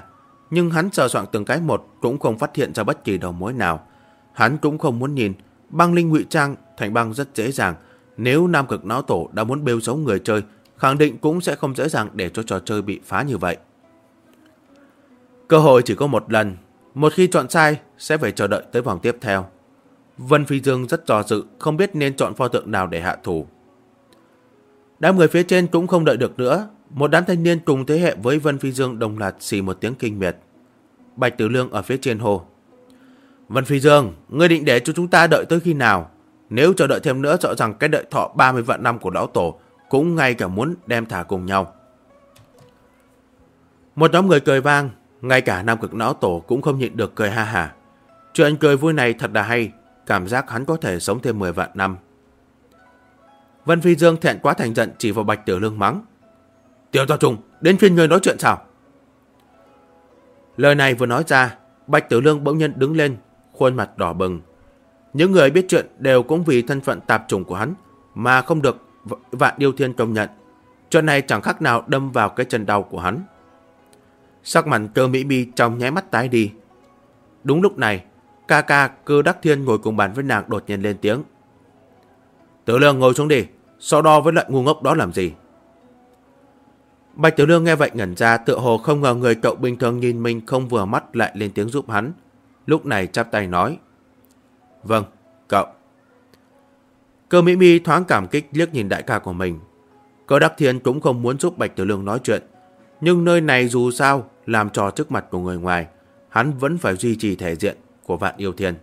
Nhưng hắn sờ soạn từng cái một cũng không phát hiện ra bất kỳ đầu mối nào. Hắn cũng không muốn nhìn. Băng linh ngụy trang thành băng rất dễ dàng. Nếu Nam Cực Não Tổ đã muốn bêu xấu người chơi, khẳng định cũng sẽ không dễ dàng để cho trò chơi bị phá như vậy. Cơ hội chỉ có một lần. Một khi chọn sai sẽ phải chờ đợi tới vòng tiếp theo. Vân Phi Dương rất do dự, không biết nên chọn pho tượng nào để hạ thủ. Đám người phía trên cũng không đợi được nữa. Một đám thanh niên cùng thế hệ với Vân Phi Dương đồng loạt xì một tiếng kinh miệt. Bạch Tử Lương ở phía trên hô: Vân Phi Dương, ngươi định để cho chúng ta đợi tới khi nào? Nếu chờ đợi thêm nữa, sợ rằng cái đợi thọ 30 vạn năm của lão tổ cũng ngay cả muốn đem thả cùng nhau. Một nhóm người cười vang, ngay cả Nam Cực Não Tổ cũng không nhịn được cười ha hả. Chuyện cười vui này thật là hay, cảm giác hắn có thể sống thêm 10 vạn năm. Vân Phi Dương thẹn quá thành giận chỉ vào Bạch Tử Lương mắng: Tiểu Tào Trùng, đến phiên ngươi nói chuyện sao? Lời này vừa nói ra, Bạch Tử Lương bỗng nhiên đứng lên, khuôn mặt đỏ bừng. Những người biết chuyện đều cũng vì thân phận tạp chủng của hắn mà không được Vạn Yêu Thiên công nhận. Chuyện này chẳng khác nào đâm vào cái chân đau của hắn. Sắc mặt Cơ Mỹ Mi trong nháy mắt tái đi. Đúng lúc này, ca ca Cơ Đắc Thiên ngồi cùng bàn với nàng đột nhiên lên tiếng: Tử Lương, ngồi xuống đi, so đo với loại ngu ngốc đó làm gì? Bạch Tử Lương nghe vậy ngẩn ra, tựa hồ không ngờ người cậu bình thường nhìn mình không vừa mắt lại lên tiếng giúp hắn. Lúc này chắp tay nói: Vâng, cậu. Cơ Mỹ Mi thoáng cảm kích liếc nhìn đại ca của mình. Cơ Đắc Thiên cũng không muốn giúp Bạch Tử Lương nói chuyện, nhưng nơi này dù sao làm trò trước mặt của người ngoài, hắn vẫn phải duy trì thể diện của Vạn Yêu Thiên.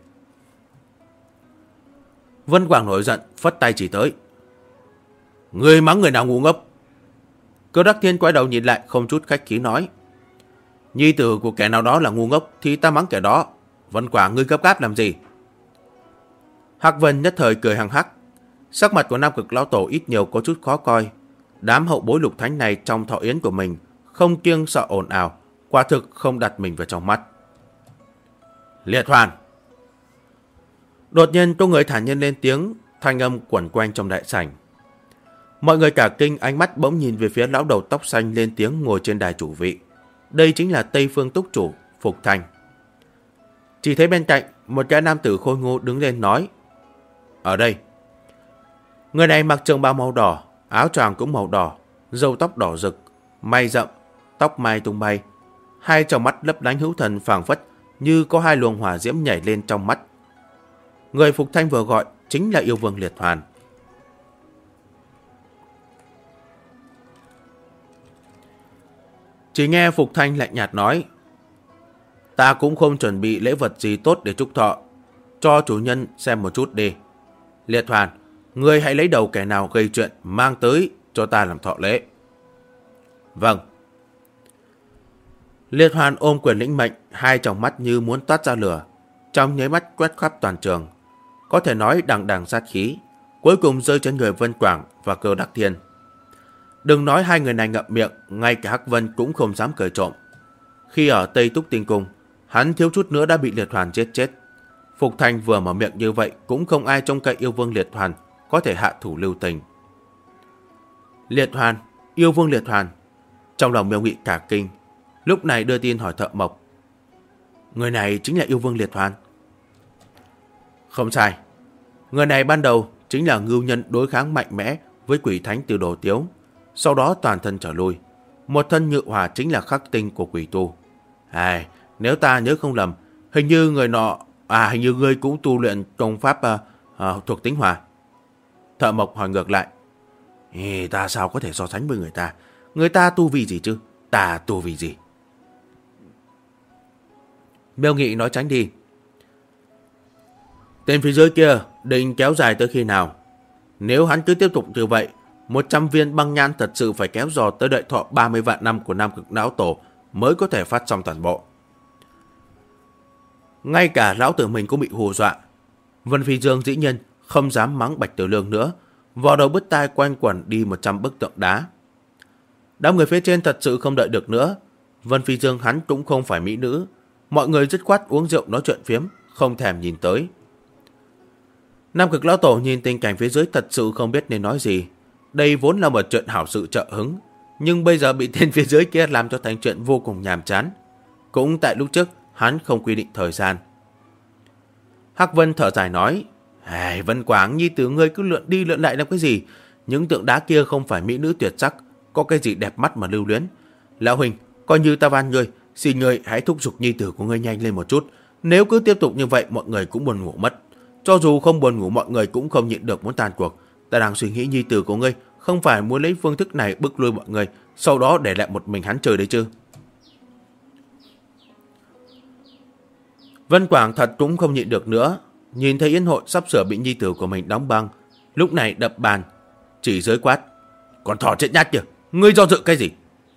Vân Quảng nổi giận, phất tay chỉ tới: Ngươi mắng người nào ngu ngốc? Cơ Đắc Thiên quay đầu nhìn lại, không chút khách khí nói: Nhi tử của kẻ nào đó là ngu ngốc thì ta mắng kẻ đó. Vân Quảng, ngươi gấp gáp làm gì? Hắc Vân nhất thời cười hằng hắc. Sắc mặt của Nam Cực Lão Tổ ít nhiều có chút khó coi. Đám hậu bối lục thánh này trong thọ yến của mình không kiêng sợ ồn ào, quả thực không đặt mình vào trong mắt. Liệt Hoàn! Đột nhiên có người thản nhiên lên tiếng, thanh âm quẩn quanh trong đại sảnh. Mọi người cả kinh, ánh mắt bỗng nhìn về phía lão đầu tóc xanh lên tiếng ngồi trên đài chủ vị. Đây chính là Tây Phương Túc Chủ Phục Thanh. Chỉ thấy bên cạnh một cái nam tử khôi ngô đứng lên nói: Ở đây. Người này mặc trường bào màu đỏ, áo choàng cũng màu đỏ, râu tóc đỏ rực, mày rậm, tóc mai tung bay, hai tròng mắt lấp lánh hữu thần phảng phất như có hai luồng hỏa diễm nhảy lên trong mắt. Người Phục Thanh vừa gọi chính là yêu vương Liệt Hoàn. Chỉ nghe Phục Thanh lạnh nhạt nói: Ta cũng không chuẩn bị lễ vật gì tốt để chúc thọ, cho chủ nhân xem một chút đi. Liệt Hoàn, ngươi hãy lấy đầu kẻ nào gây chuyện mang tới cho ta làm thọ lễ. Vâng. Liệt Hoàn ôm quyền lĩnh mệnh, hai tròng mắt như muốn toát ra lửa, trong nháy mắt quét khắp toàn trường, có thể nói đằng đằng sát khí, cuối cùng rơi trên người Vân Quảng và Cơ Đắc Thiên. Đừng nói hai người này ngậm miệng, ngay cả Hắc Vân cũng không dám cười trộm. Khi ở Tây Túc Tinh Cung, hắn thiếu chút nữa đã bị Liệt Hoàn giết chết. Phục Thanh vừa mở miệng như vậy cũng không ai trông cậy yêu vương Liệt Hoàn có thể hạ thủ lưu tình. Liệt Hoàn, yêu vương Liệt Hoàn. Trong lòng Miêu Nghị cả kinh, lúc này đưa tin hỏi Thợ Mộc: Người này chính là yêu vương Liệt Hoàn? Không sai, người này ban đầu chính là ngưu nhân đối kháng mạnh mẽ với quỷ thánh từ Đồ Tiếu, sau đó toàn thân trở lui. Một thân nhự hỏa chính là khắc tinh của quỷ tu. Nếu ta nhớ không lầm, hình như người nọ, hình như ngươi cũng tu luyện công pháp thuộc tính hỏa. Thợ Mộc hỏi ngược lại: Ta sao có thể so sánh với người ta? Người ta tu vì gì chứ? Ta tu vì gì? Miêu Nghị nói tránh đi: Tên phía dưới kia định kéo dài tới khi nào? Nếu hắn cứ tiếp tục như vậy, 100 viên băng nhan thật sự phải kéo dò tới đợi thọ 30 vạn năm của Nam Cực Não Tổ mới có thể phát xong toàn bộ. Ngay cả lão tử mình cũng bị hù dọa. Vân Phi Dương dĩ nhiên không dám mắng Bạch Tử Lương nữa, vò đầu bứt tai quanh quẩn đi 100 bức tượng đá. Đám người phía trên thật sự không đợi được nữa. Vân Phi Dương hắn cũng không phải mỹ nữ, mọi người dứt khoát uống rượu nói chuyện phiếm, không thèm nhìn tới. Nam Cực Lão Tổ nhìn tình cảnh phía dưới thật sự không biết nên nói gì. Đây vốn là một chuyện hảo sự trợ hứng, nhưng bây giờ bị tên phía dưới kia làm cho thành chuyện vô cùng nhàm chán. Cũng tại lúc trước hắn không quy định thời gian. Hắc Vân thở dài nói, Vân Quảng, nhi tử ngươi cứ lượn đi lượn lại làm cái gì? Những tượng đá kia không phải mỹ nữ tuyệt sắc, có cái gì đẹp mắt mà lưu luyến. Lão huynh, coi như ta van ngươi, xin ngươi hãy thúc giục nhi tử của ngươi nhanh lên một chút. Nếu cứ tiếp tục như vậy mọi người cũng buồn ngủ mất. Cho dù không buồn ngủ mọi người cũng không nhịn được muốn tàn cuộc. Ta đang suy nghĩ nhi tử của ngươi không phải muốn lấy phương thức này bức lui mọi người, sau đó để lại một mình hắn chơi đấy chứ. Vân Quảng thật cũng không nhịn được nữa, nhìn thấy yến hội sắp sửa bị nhi tử của mình đóng băng, lúc này đập bàn, chỉ giới quát, còn thỏ chết nhát kìa, ngươi do dự cái gì?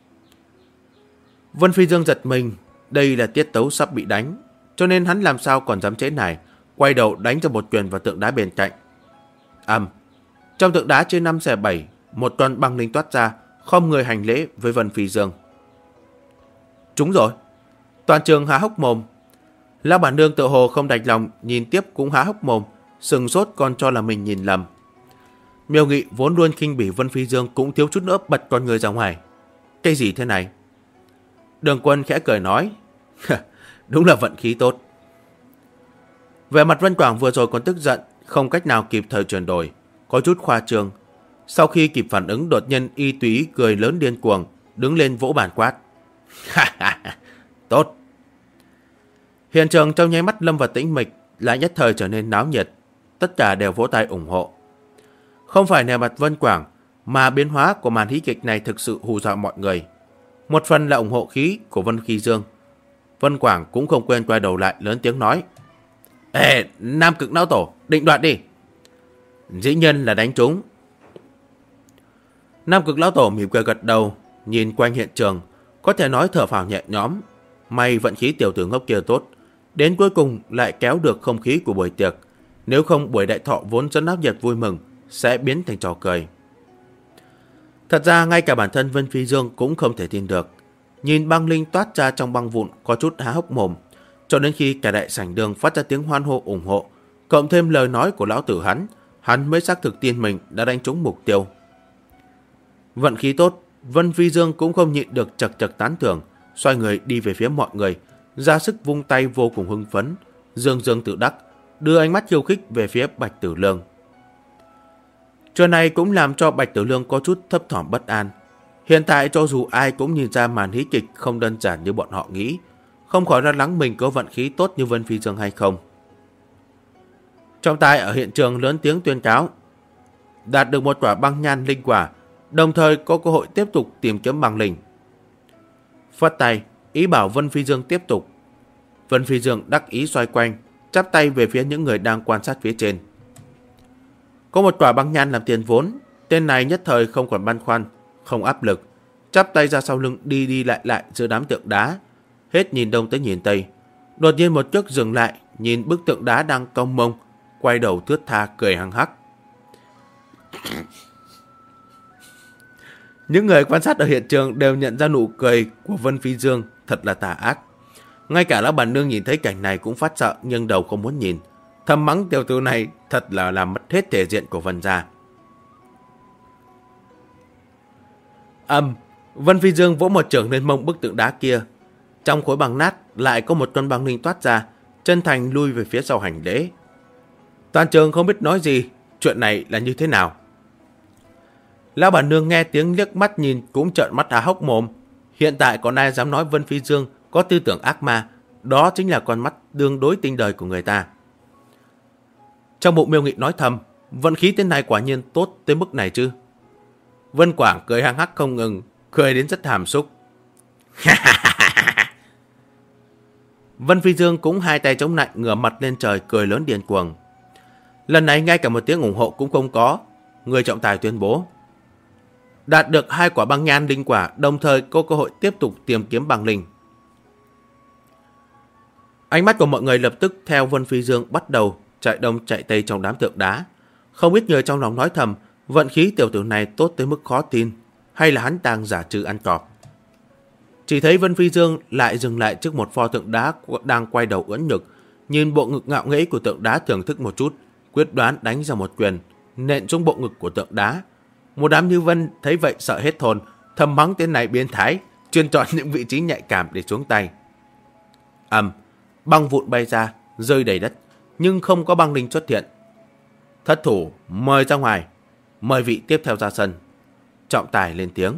Vân Phi Dương giật mình, đây là tiết tấu sắp bị đánh, cho nên hắn làm sao còn dám chế này, quay đầu đánh cho một quyền vào tượng đá bên cạnh. Trong tượng đá trên 5/7, một con băng linh toát ra, không người hành lễ với Vân Phi Dương. Trúng rồi. Toàn trường há hốc mồm. Lão bản nương tự hồ không đành lòng, nhìn tiếp cũng há hốc mồm, sừng sốt còn cho là mình nhìn lầm. Miêu Nghị vốn luôn khinh bỉ Vân Phi Dương cũng thiếu chút nữa bật con người ra ngoài. Cái gì thế này? Đường Quân khẽ cười nói, đúng là vận khí tốt. Về mặt Vân Quảng vừa rồi còn tức giận, không cách nào kịp thời chuyển đổi, có chút khoa trương. Sau khi kịp phản ứng, đột nhiên y túy cười lớn điên cuồng, đứng lên vỗ bàn quát. Tốt. Hiện trường trong nháy mắt lâm vào tĩnh mịch, lại nhất thời trở nên náo nhiệt, tất cả đều vỗ tay ủng hộ. Không phải nề mặt Vân Quảng, mà biến hóa của màn hí kịch này thực sự hù dọa mọi người. Một phần là ủng hộ khí của Vân Phi Dương. Vân Quảng cũng không quên quay đầu lại lớn tiếng nói, Nam Cực Lão Tổ, định đoạt đi. Dĩ nhiên là đánh trúng. Nam Cực Lão Tổ mỉm cười gật đầu, nhìn quanh hiện trường, có thể nói thở phào nhẹ nhõm. May vận khí tiểu tử ngốc kia tốt, đến cuối cùng lại kéo được không khí của buổi tiệc. Nếu không buổi đại thọ vốn rất náo nhiệt vui mừng sẽ biến thành trò cười. Thật ra ngay cả bản thân Vân Phi Dương cũng không thể tin được. Nhìn băng linh toát ra trong băng vụn có chút há hốc mồm, cho đến khi cả đại sảnh đường phát ra tiếng hoan hô ủng hộ, cộng thêm lời nói của lão tử hắn mới xác thực tin mình đã đánh trúng mục tiêu. Vận khí tốt, Vân Phi Dương cũng không nhịn được chật chật tán thưởng, xoay người đi về phía mọi người, ra sức vung tay vô cùng hưng phấn, dương dương tự đắc, đưa ánh mắt khiêu khích về phía Bạch Tử Lương. Chuyện này cũng làm cho Bạch Tử Lương có chút thấp thỏm bất an. Hiện tại cho dù ai cũng nhìn ra màn hí kịch không đơn giản như bọn họ nghĩ, không khỏi lo lắng mình có vận khí tốt như Vân Phi Dương hay không. Trọng tài ở hiện trường lớn tiếng tuyên cáo, đạt được một quả băng nhan linh quả, đồng thời có cơ hội tiếp tục tìm kiếm băng linh. Phất tay, ý bảo Vân Phi Dương tiếp tục. Vân Phi Dương đắc ý xoay quanh, chắp tay về phía những người đang quan sát phía trên. Có một quả băng nhan làm tiền vốn, tên này nhất thời không còn băn khoăn, không áp lực, chắp tay ra sau lưng đi đi lại lại giữa đám tượng đá, hết nhìn đông tới nhìn tây. Đột nhiên một chút dừng lại, nhìn bức tượng đá đang cong mông, quay đầu thướt tha cười hăng hắc. Những người quan sát ở hiện trường đều nhận ra nụ cười của Vân Phi Dương thật là tà ác. Ngay cả lão bản nương nhìn thấy cảnh này cũng phát sợ nhưng đầu không muốn nhìn, thầm mắng tiểu tử này thật là làm mất hết thể diện của Vân gia. Vân Phi Dương vỗ một chưởng lên mông bức tượng đá kia. Trong khối băng nát lại có một con băng linh toát ra, chân thành lui về phía sau hành lễ. Toàn trường không biết nói gì, chuyện này là như thế nào. Lão bản nương nghe tiếng liếc mắt nhìn cũng trợn mắt há hốc mồm. Hiện tại còn ai dám nói Vân Phi Dương có tư tưởng ác ma, đó chính là con mắt tương đối tinh đời của người ta. Trong bụng Miêu Nghị nói thầm, vận khí tên này quả nhiên tốt tới mức này chứ. Vân Quảng cười hăng hắc không ngừng, cười đến rất hàm xúc. Vân Phi Dương cũng hai tay chống nạnh ngửa mặt lên trời cười lớn điên cuồng. Lần này ngay cả một tiếng ủng hộ cũng không có. Người trọng tài tuyên bố đạt được 2 quả băng nhan linh quả, đồng thời có cơ hội tiếp tục tìm kiếm băng linh. Ánh mắt của mọi người lập tức theo Vân Phi Dương bắt đầu chạy đông chạy tây trong đám tượng đá. Không biết người trong lòng nói thầm, vận khí tiểu tử này tốt tới mức khó tin, hay là hắn đang giả trừ ăn cọp. Chỉ thấy Vân Phi Dương lại dừng lại trước một pho tượng đá đang quay đầu ưỡn ngực, nhìn bộ ngực ngạo nghễ của tượng đá thưởng thức một chút, quyết đoán đánh ra một quyền, nện xuống bộ ngực của tượng đá. Một đám như Vân thấy vậy sợ hết hồn, thầm mắng tên này biến thái, chuyên chọn những vị trí nhạy cảm để xuống tay. Băng vụn bay ra, rơi đầy đất, nhưng không có băng linh xuất hiện. Thất thủ, mời ra ngoài, mời vị tiếp theo ra sân. Trọng tài lên tiếng.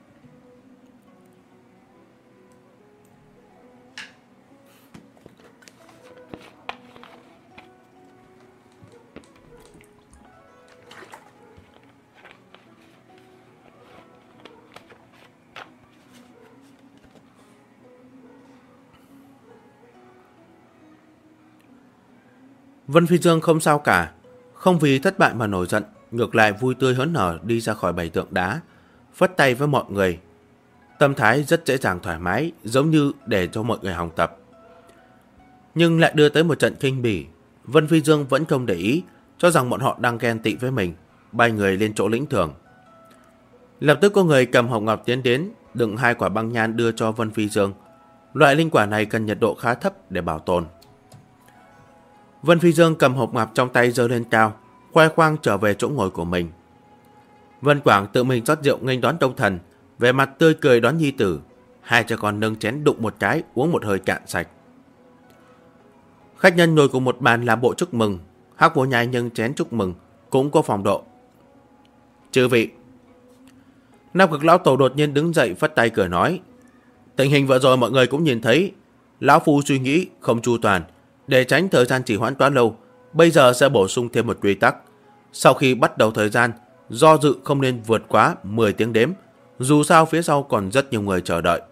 Vân Phi Dương không sao cả, không vì thất bại mà nổi giận, ngược lại vui tươi hớn hở đi ra khỏi bầy tượng đá, phất tay với mọi người. Tâm thái rất dễ dàng thoải mái, giống như để cho mọi người học tập. Nhưng lại đưa tới một trận kinh bỉ. Vân Phi Dương vẫn không để ý, cho rằng bọn họ đang ghen tị với mình, bay người lên chỗ lĩnh thưởng. Lập tức có người cầm hộp ngọc tiến đến, đựng 2 quả băng nhan đưa cho Vân Phi Dương. Loại linh quả này cần nhiệt độ khá thấp để bảo tồn. Vân Phi Dương cầm hộp ngọc trong tay giơ lên cao, khoe khoang trở về chỗ ngồi của mình. Vân Quảng tự mình rót rượu nghênh đón Tông Thần, vẻ mặt tươi cười đón nhi tử. 2 cha con nâng chén đụng một cái, uống một hơi cạn sạch. Khách nhân ngồi cùng một bàn làm bộ chúc mừng. Hắc Vô Nhai nâng chén chúc mừng, cũng có phong độ. Chư vị. Nam Cực Lão Tổ đột nhiên đứng dậy phất tay cười nói: tình hình vừa rồi mọi người cũng nhìn thấy, lão phu suy nghĩ không chu toàn, để tránh thời gian trì hoãn quá lâu, bây giờ sẽ bổ sung thêm một quy tắc. Sau khi bắt đầu thời gian, do dự không nên vượt quá 10 tiếng đếm, dù sao phía sau còn rất nhiều người chờ đợi.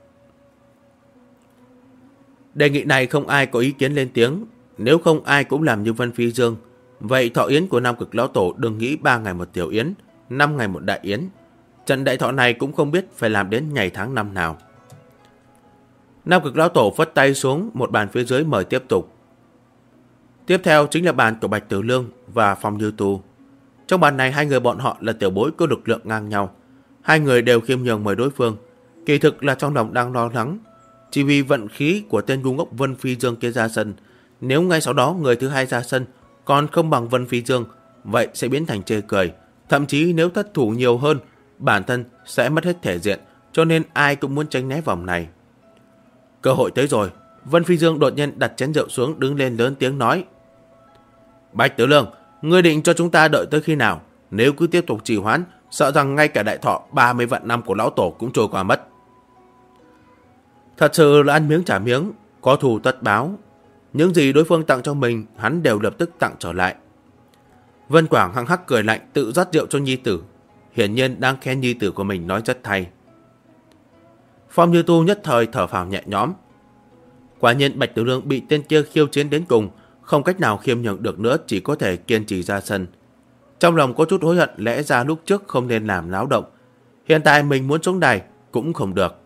Đề nghị này không ai có ý kiến lên tiếng. Nếu không ai cũng làm như Vân Phi Dương, vậy thọ yến của Nam Cực Lão Tổ đừng nghĩ 3 ngày một tiểu yến, 5 ngày một đại yến. Trận đại thọ này cũng không biết phải làm đến ngày tháng năm nào. Nam Cực Lão Tổ phất tay xuống một bàn phía dưới mời tiếp tục. Tiếp theo chính là bàn của Bạch Tử Lương và Phong Như Tu. Trong bàn này 2 người bọn họ là tiểu bối có lực lượng ngang nhau. 2 người đều khiêm nhường mời đối phương. Kỳ thực là trong lòng đang lo lắng, chỉ vì vận khí của tên ngu ngốc Vân Phi Dương kia ra sân. Nếu ngay sau đó người thứ hai ra sân còn không bằng Vân Phi Dương, vậy sẽ biến thành chê cười. Thậm chí nếu thất thủ nhiều hơn, bản thân sẽ mất hết thể diện, cho nên ai cũng muốn tránh né vòng này. Cơ hội tới rồi. Vân Phi Dương đột nhiên đặt chén rượu xuống, đứng lên lớn tiếng nói: Bạch Tử Lương, ngươi định cho chúng ta đợi tới khi nào? Nếu cứ tiếp tục trì hoãn, sợ rằng ngay cả đại thọ 30 vạn năm của lão tổ cũng trôi qua mất. Thật sự là ăn miếng trả miếng, có thù tất báo. Những gì đối phương tặng cho mình, hắn đều lập tức tặng trở lại. Vân Quảng hăng hắc cười lạnh, tự rót rượu cho nhi tử. Hiển nhiên đang khen nhi tử của mình nói rất hay. Phong Như Tu nhất thời thở phào nhẹ nhõm. Quả nhiên Bạch Tử Lương bị tên kia khiêu chiến đến cùng, không cách nào khiêm nhường được nữa, chỉ có thể kiên trì ra sân. Trong lòng có chút hối hận, lẽ ra lúc trước không nên làm náo động. Hiện tại mình muốn xuống đài cũng không được.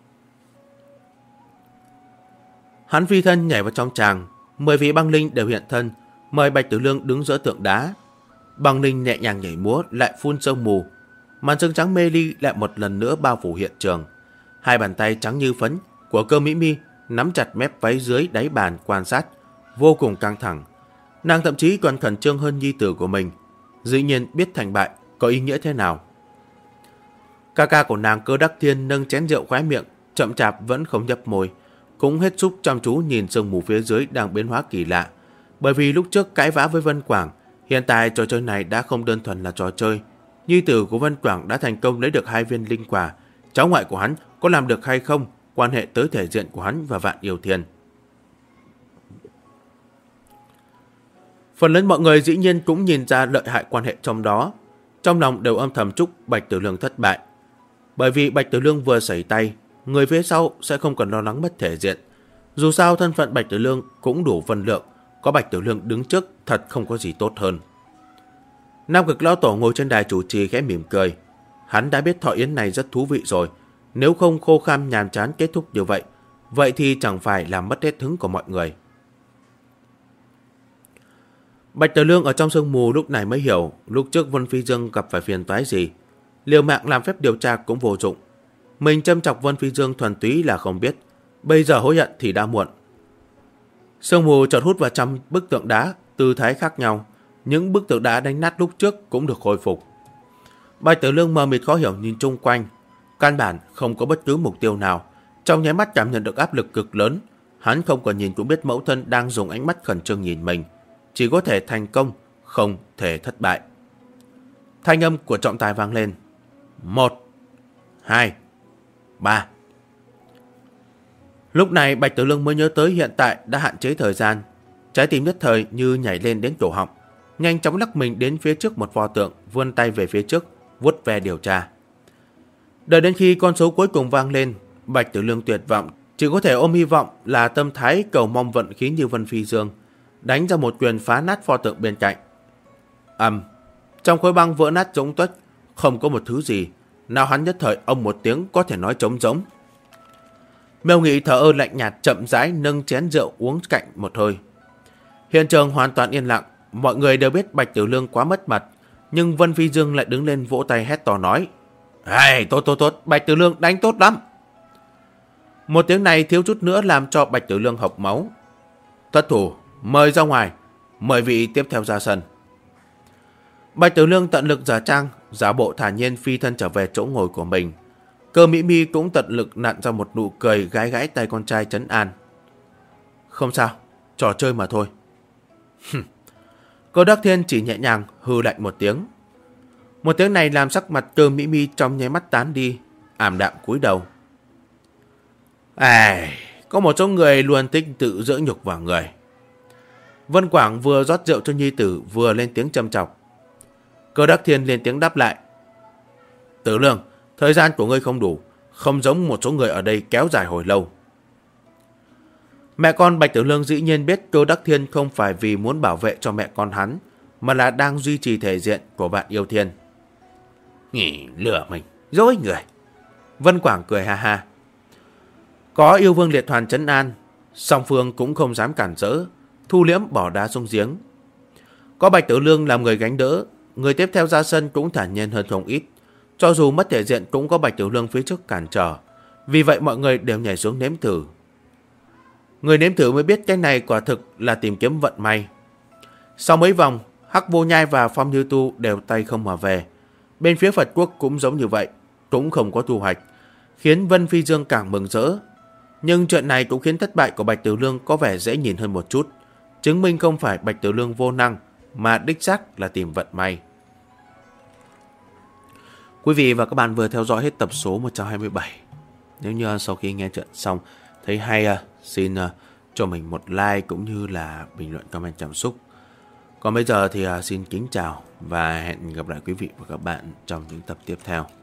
Hắn phi thân nhảy vào trong tràng, 10 vị băng linh đều hiện thân, mời Bạch Tử Lương đứng giữa tượng đá. Băng linh nhẹ nhàng nhảy múa, lại phun sương mù. Màn sương trắng mê ly lại một lần nữa bao phủ hiện trường. 2 bàn tay trắng như phấn của Cơ Mỹ Mi nắm chặt mép váy dưới đáy bàn quan sát, vô cùng căng thẳng. Nàng thậm chí còn khẩn trương hơn nhi tử của mình. Dĩ nhiên biết thành bại có ý nghĩa thế nào. Ca ca của nàng Cơ Đắc Thiên nâng chén rượu khóe miệng, chậm chạp vẫn không nhấp môi, cũng hết sức chăm chú nhìn sương mù phía dưới đang biến hóa kỳ lạ. Bởi vì lúc trước cãi vã với Vân Quảng, hiện tại trò chơi này đã không đơn thuần là trò chơi. Nhi tử của Vân Quảng đã thành công lấy được 2 viên linh quả. Cháu ngoại của hắn có làm được hay không, quan hệ tới thể diện của hắn và Vạn Yêu Thiên. Phần lớn mọi người dĩ nhiên cũng nhìn ra lợi hại quan hệ trong đó, trong lòng đều âm thầm chúc Bạch Tử Lương thất bại. Bởi vì Bạch Tử Lương vừa sẩy tay, người phía sau sẽ không còn lo lắng mất thể diện. Dù sao thân phận Bạch Tử Lương cũng đủ phân lượng, có Bạch Tử Lương đứng trước thật không có gì tốt hơn. Nam Cực Lão Tổ ngồi trên đài chủ trì khẽ mỉm cười. Hắn đã biết thọ yến này rất thú vị rồi, nếu không khô khan nhàm chán kết thúc như vậy, vậy thì chẳng phải làm mất hết hứng của mọi người. Bạch Tử Lương ở trong sương mù lúc này mới hiểu lúc trước Vân Phi Dương gặp phải phiền toái gì. Liều mạng làm phép điều tra cũng vô dụng. Mình châm chọc Vân Phi Dương thuần túy là không biết, bây giờ hối hận thì đã muộn. Sương mù chợt hút vào trăm bức tượng đá, tư thái khác nhau. Những bức tượng đá đánh nát lúc trước cũng được khôi phục. Bạch Tử Lương mờ mịt khó hiểu nhìn chung quanh, căn bản không có bất cứ mục tiêu nào. Trong nháy mắt cảm nhận được áp lực cực lớn, Hắn không còn nhìn cũng biết mẫu thân đang dùng ánh mắt khẩn trương nhìn mình. Chỉ có thể thành công, không thể thất bại. Thanh âm của trọng tài vang lên. 1, 2, 3. Lúc này Bạch Tử Lương mới nhớ tới hiện tại đã hạn chế thời gian. Trái tim nhất thời như nhảy lên đến cổ họng. Nhanh chóng lắc mình đến phía trước một pho tượng, vươn tay về phía trước, vuốt ve điều tra. Đợi đến khi con số cuối cùng vang lên, Bạch Tử Lương tuyệt vọng, chỉ có thể ôm hy vọng là tâm thái cầu mong vận khí như Vân Phi Dương, đánh ra một quyền phá nát pho tượng bên cạnh. Trong khối băng vỡ nát rỗng tuếch, không có một thứ gì, nào hắn nhất thời ông một tiếng có thể nói trống rỗng. Miêu Nghị thở ơ lạnh nhạt chậm rãi nâng chén rượu uống cạnh một hơi. Hiện trường hoàn toàn yên lặng, mọi người đều biết Bạch Tử Lương quá mất mặt, nhưng Vân Phi Dương lại đứng lên vỗ tay hét to nói: "Hey, tốt, Bạch Tử Lương đánh tốt lắm." Một tiếng này thiếu chút nữa làm cho Bạch Tử Lương hộc máu. "Thất thủ, mời ra ngoài, mời vị tiếp theo ra sân." Bạch Tử Lương tận lực giả trang, giả bộ thản nhiên phi thân trở về chỗ ngồi của mình. Cơ Mỹ Mi cũng tận lực nặn ra một nụ cười gãi gãi tay con trai trấn an. "Không sao, trò chơi mà thôi." Cô Đắc Thiên chỉ nhẹ nhàng hừ lạnh một tiếng. Một tiếng này làm sắc mặt Cơ Mỹ Mi trong nháy mắt tán đi, ảm đạm cúi đầu. Có một số người luôn thích tự dưỡng nhục vào người. Vân Quảng vừa rót rượu cho nhi tử vừa lên tiếng châm chọc. Cơ Đắc Thiên lên tiếng đáp lại: "Tử Lương, thời gian của ngươi không đủ, không giống một số người ở đây kéo dài hồi lâu." Mẹ con Bạch Tử Lương dĩ nhiên biết Cơ Đắc Thiên không phải vì muốn bảo vệ cho mẹ con hắn, mà là đang duy trì thể diện của Vạn Yêu Thiên. "Nghỉ lừa mình, dối người." Vân Quảng cười ha ha. Có Yêu Vương Liệt Hoàn trấn an, song phương cũng không dám cản rỡ, thu liễm bỏ đá xuống giếng. Có Bạch Tử Lương làm người gánh đỡ, người tiếp theo ra sân cũng thản nhiên hơn không ít. Cho dù mất thể diện cũng có Bạch Tử Lương phía trước cản trở. Vì vậy mọi người đều nhảy xuống nếm thử. Người nếm thử mới biết cái này quả thực là tìm kiếm vận may. Sau mấy vòng, Hắc Vô Nhai và Phong Như Tu đều tay không mà về. Bên phía Phật Quốc cũng giống như vậy, cũng không có thu hoạch, khiến Vân Phi Dương càng mừng rỡ. Nhưng chuyện này cũng khiến thất bại của Bạch Tử Lương có vẻ dễ nhìn hơn một chút, chứng minh không phải Bạch Tử Lương vô năng, mà đích xác là tìm vận may. Quý vị và các bạn vừa theo dõi hết tập số 127. Nếu như sau khi nghe chuyện xong thấy hay, xin cho mình một like cũng như là bình luận comment cảm xúc. Còn bây giờ thì xin kính chào và hẹn gặp lại quý vị và các bạn trong những tập tiếp theo.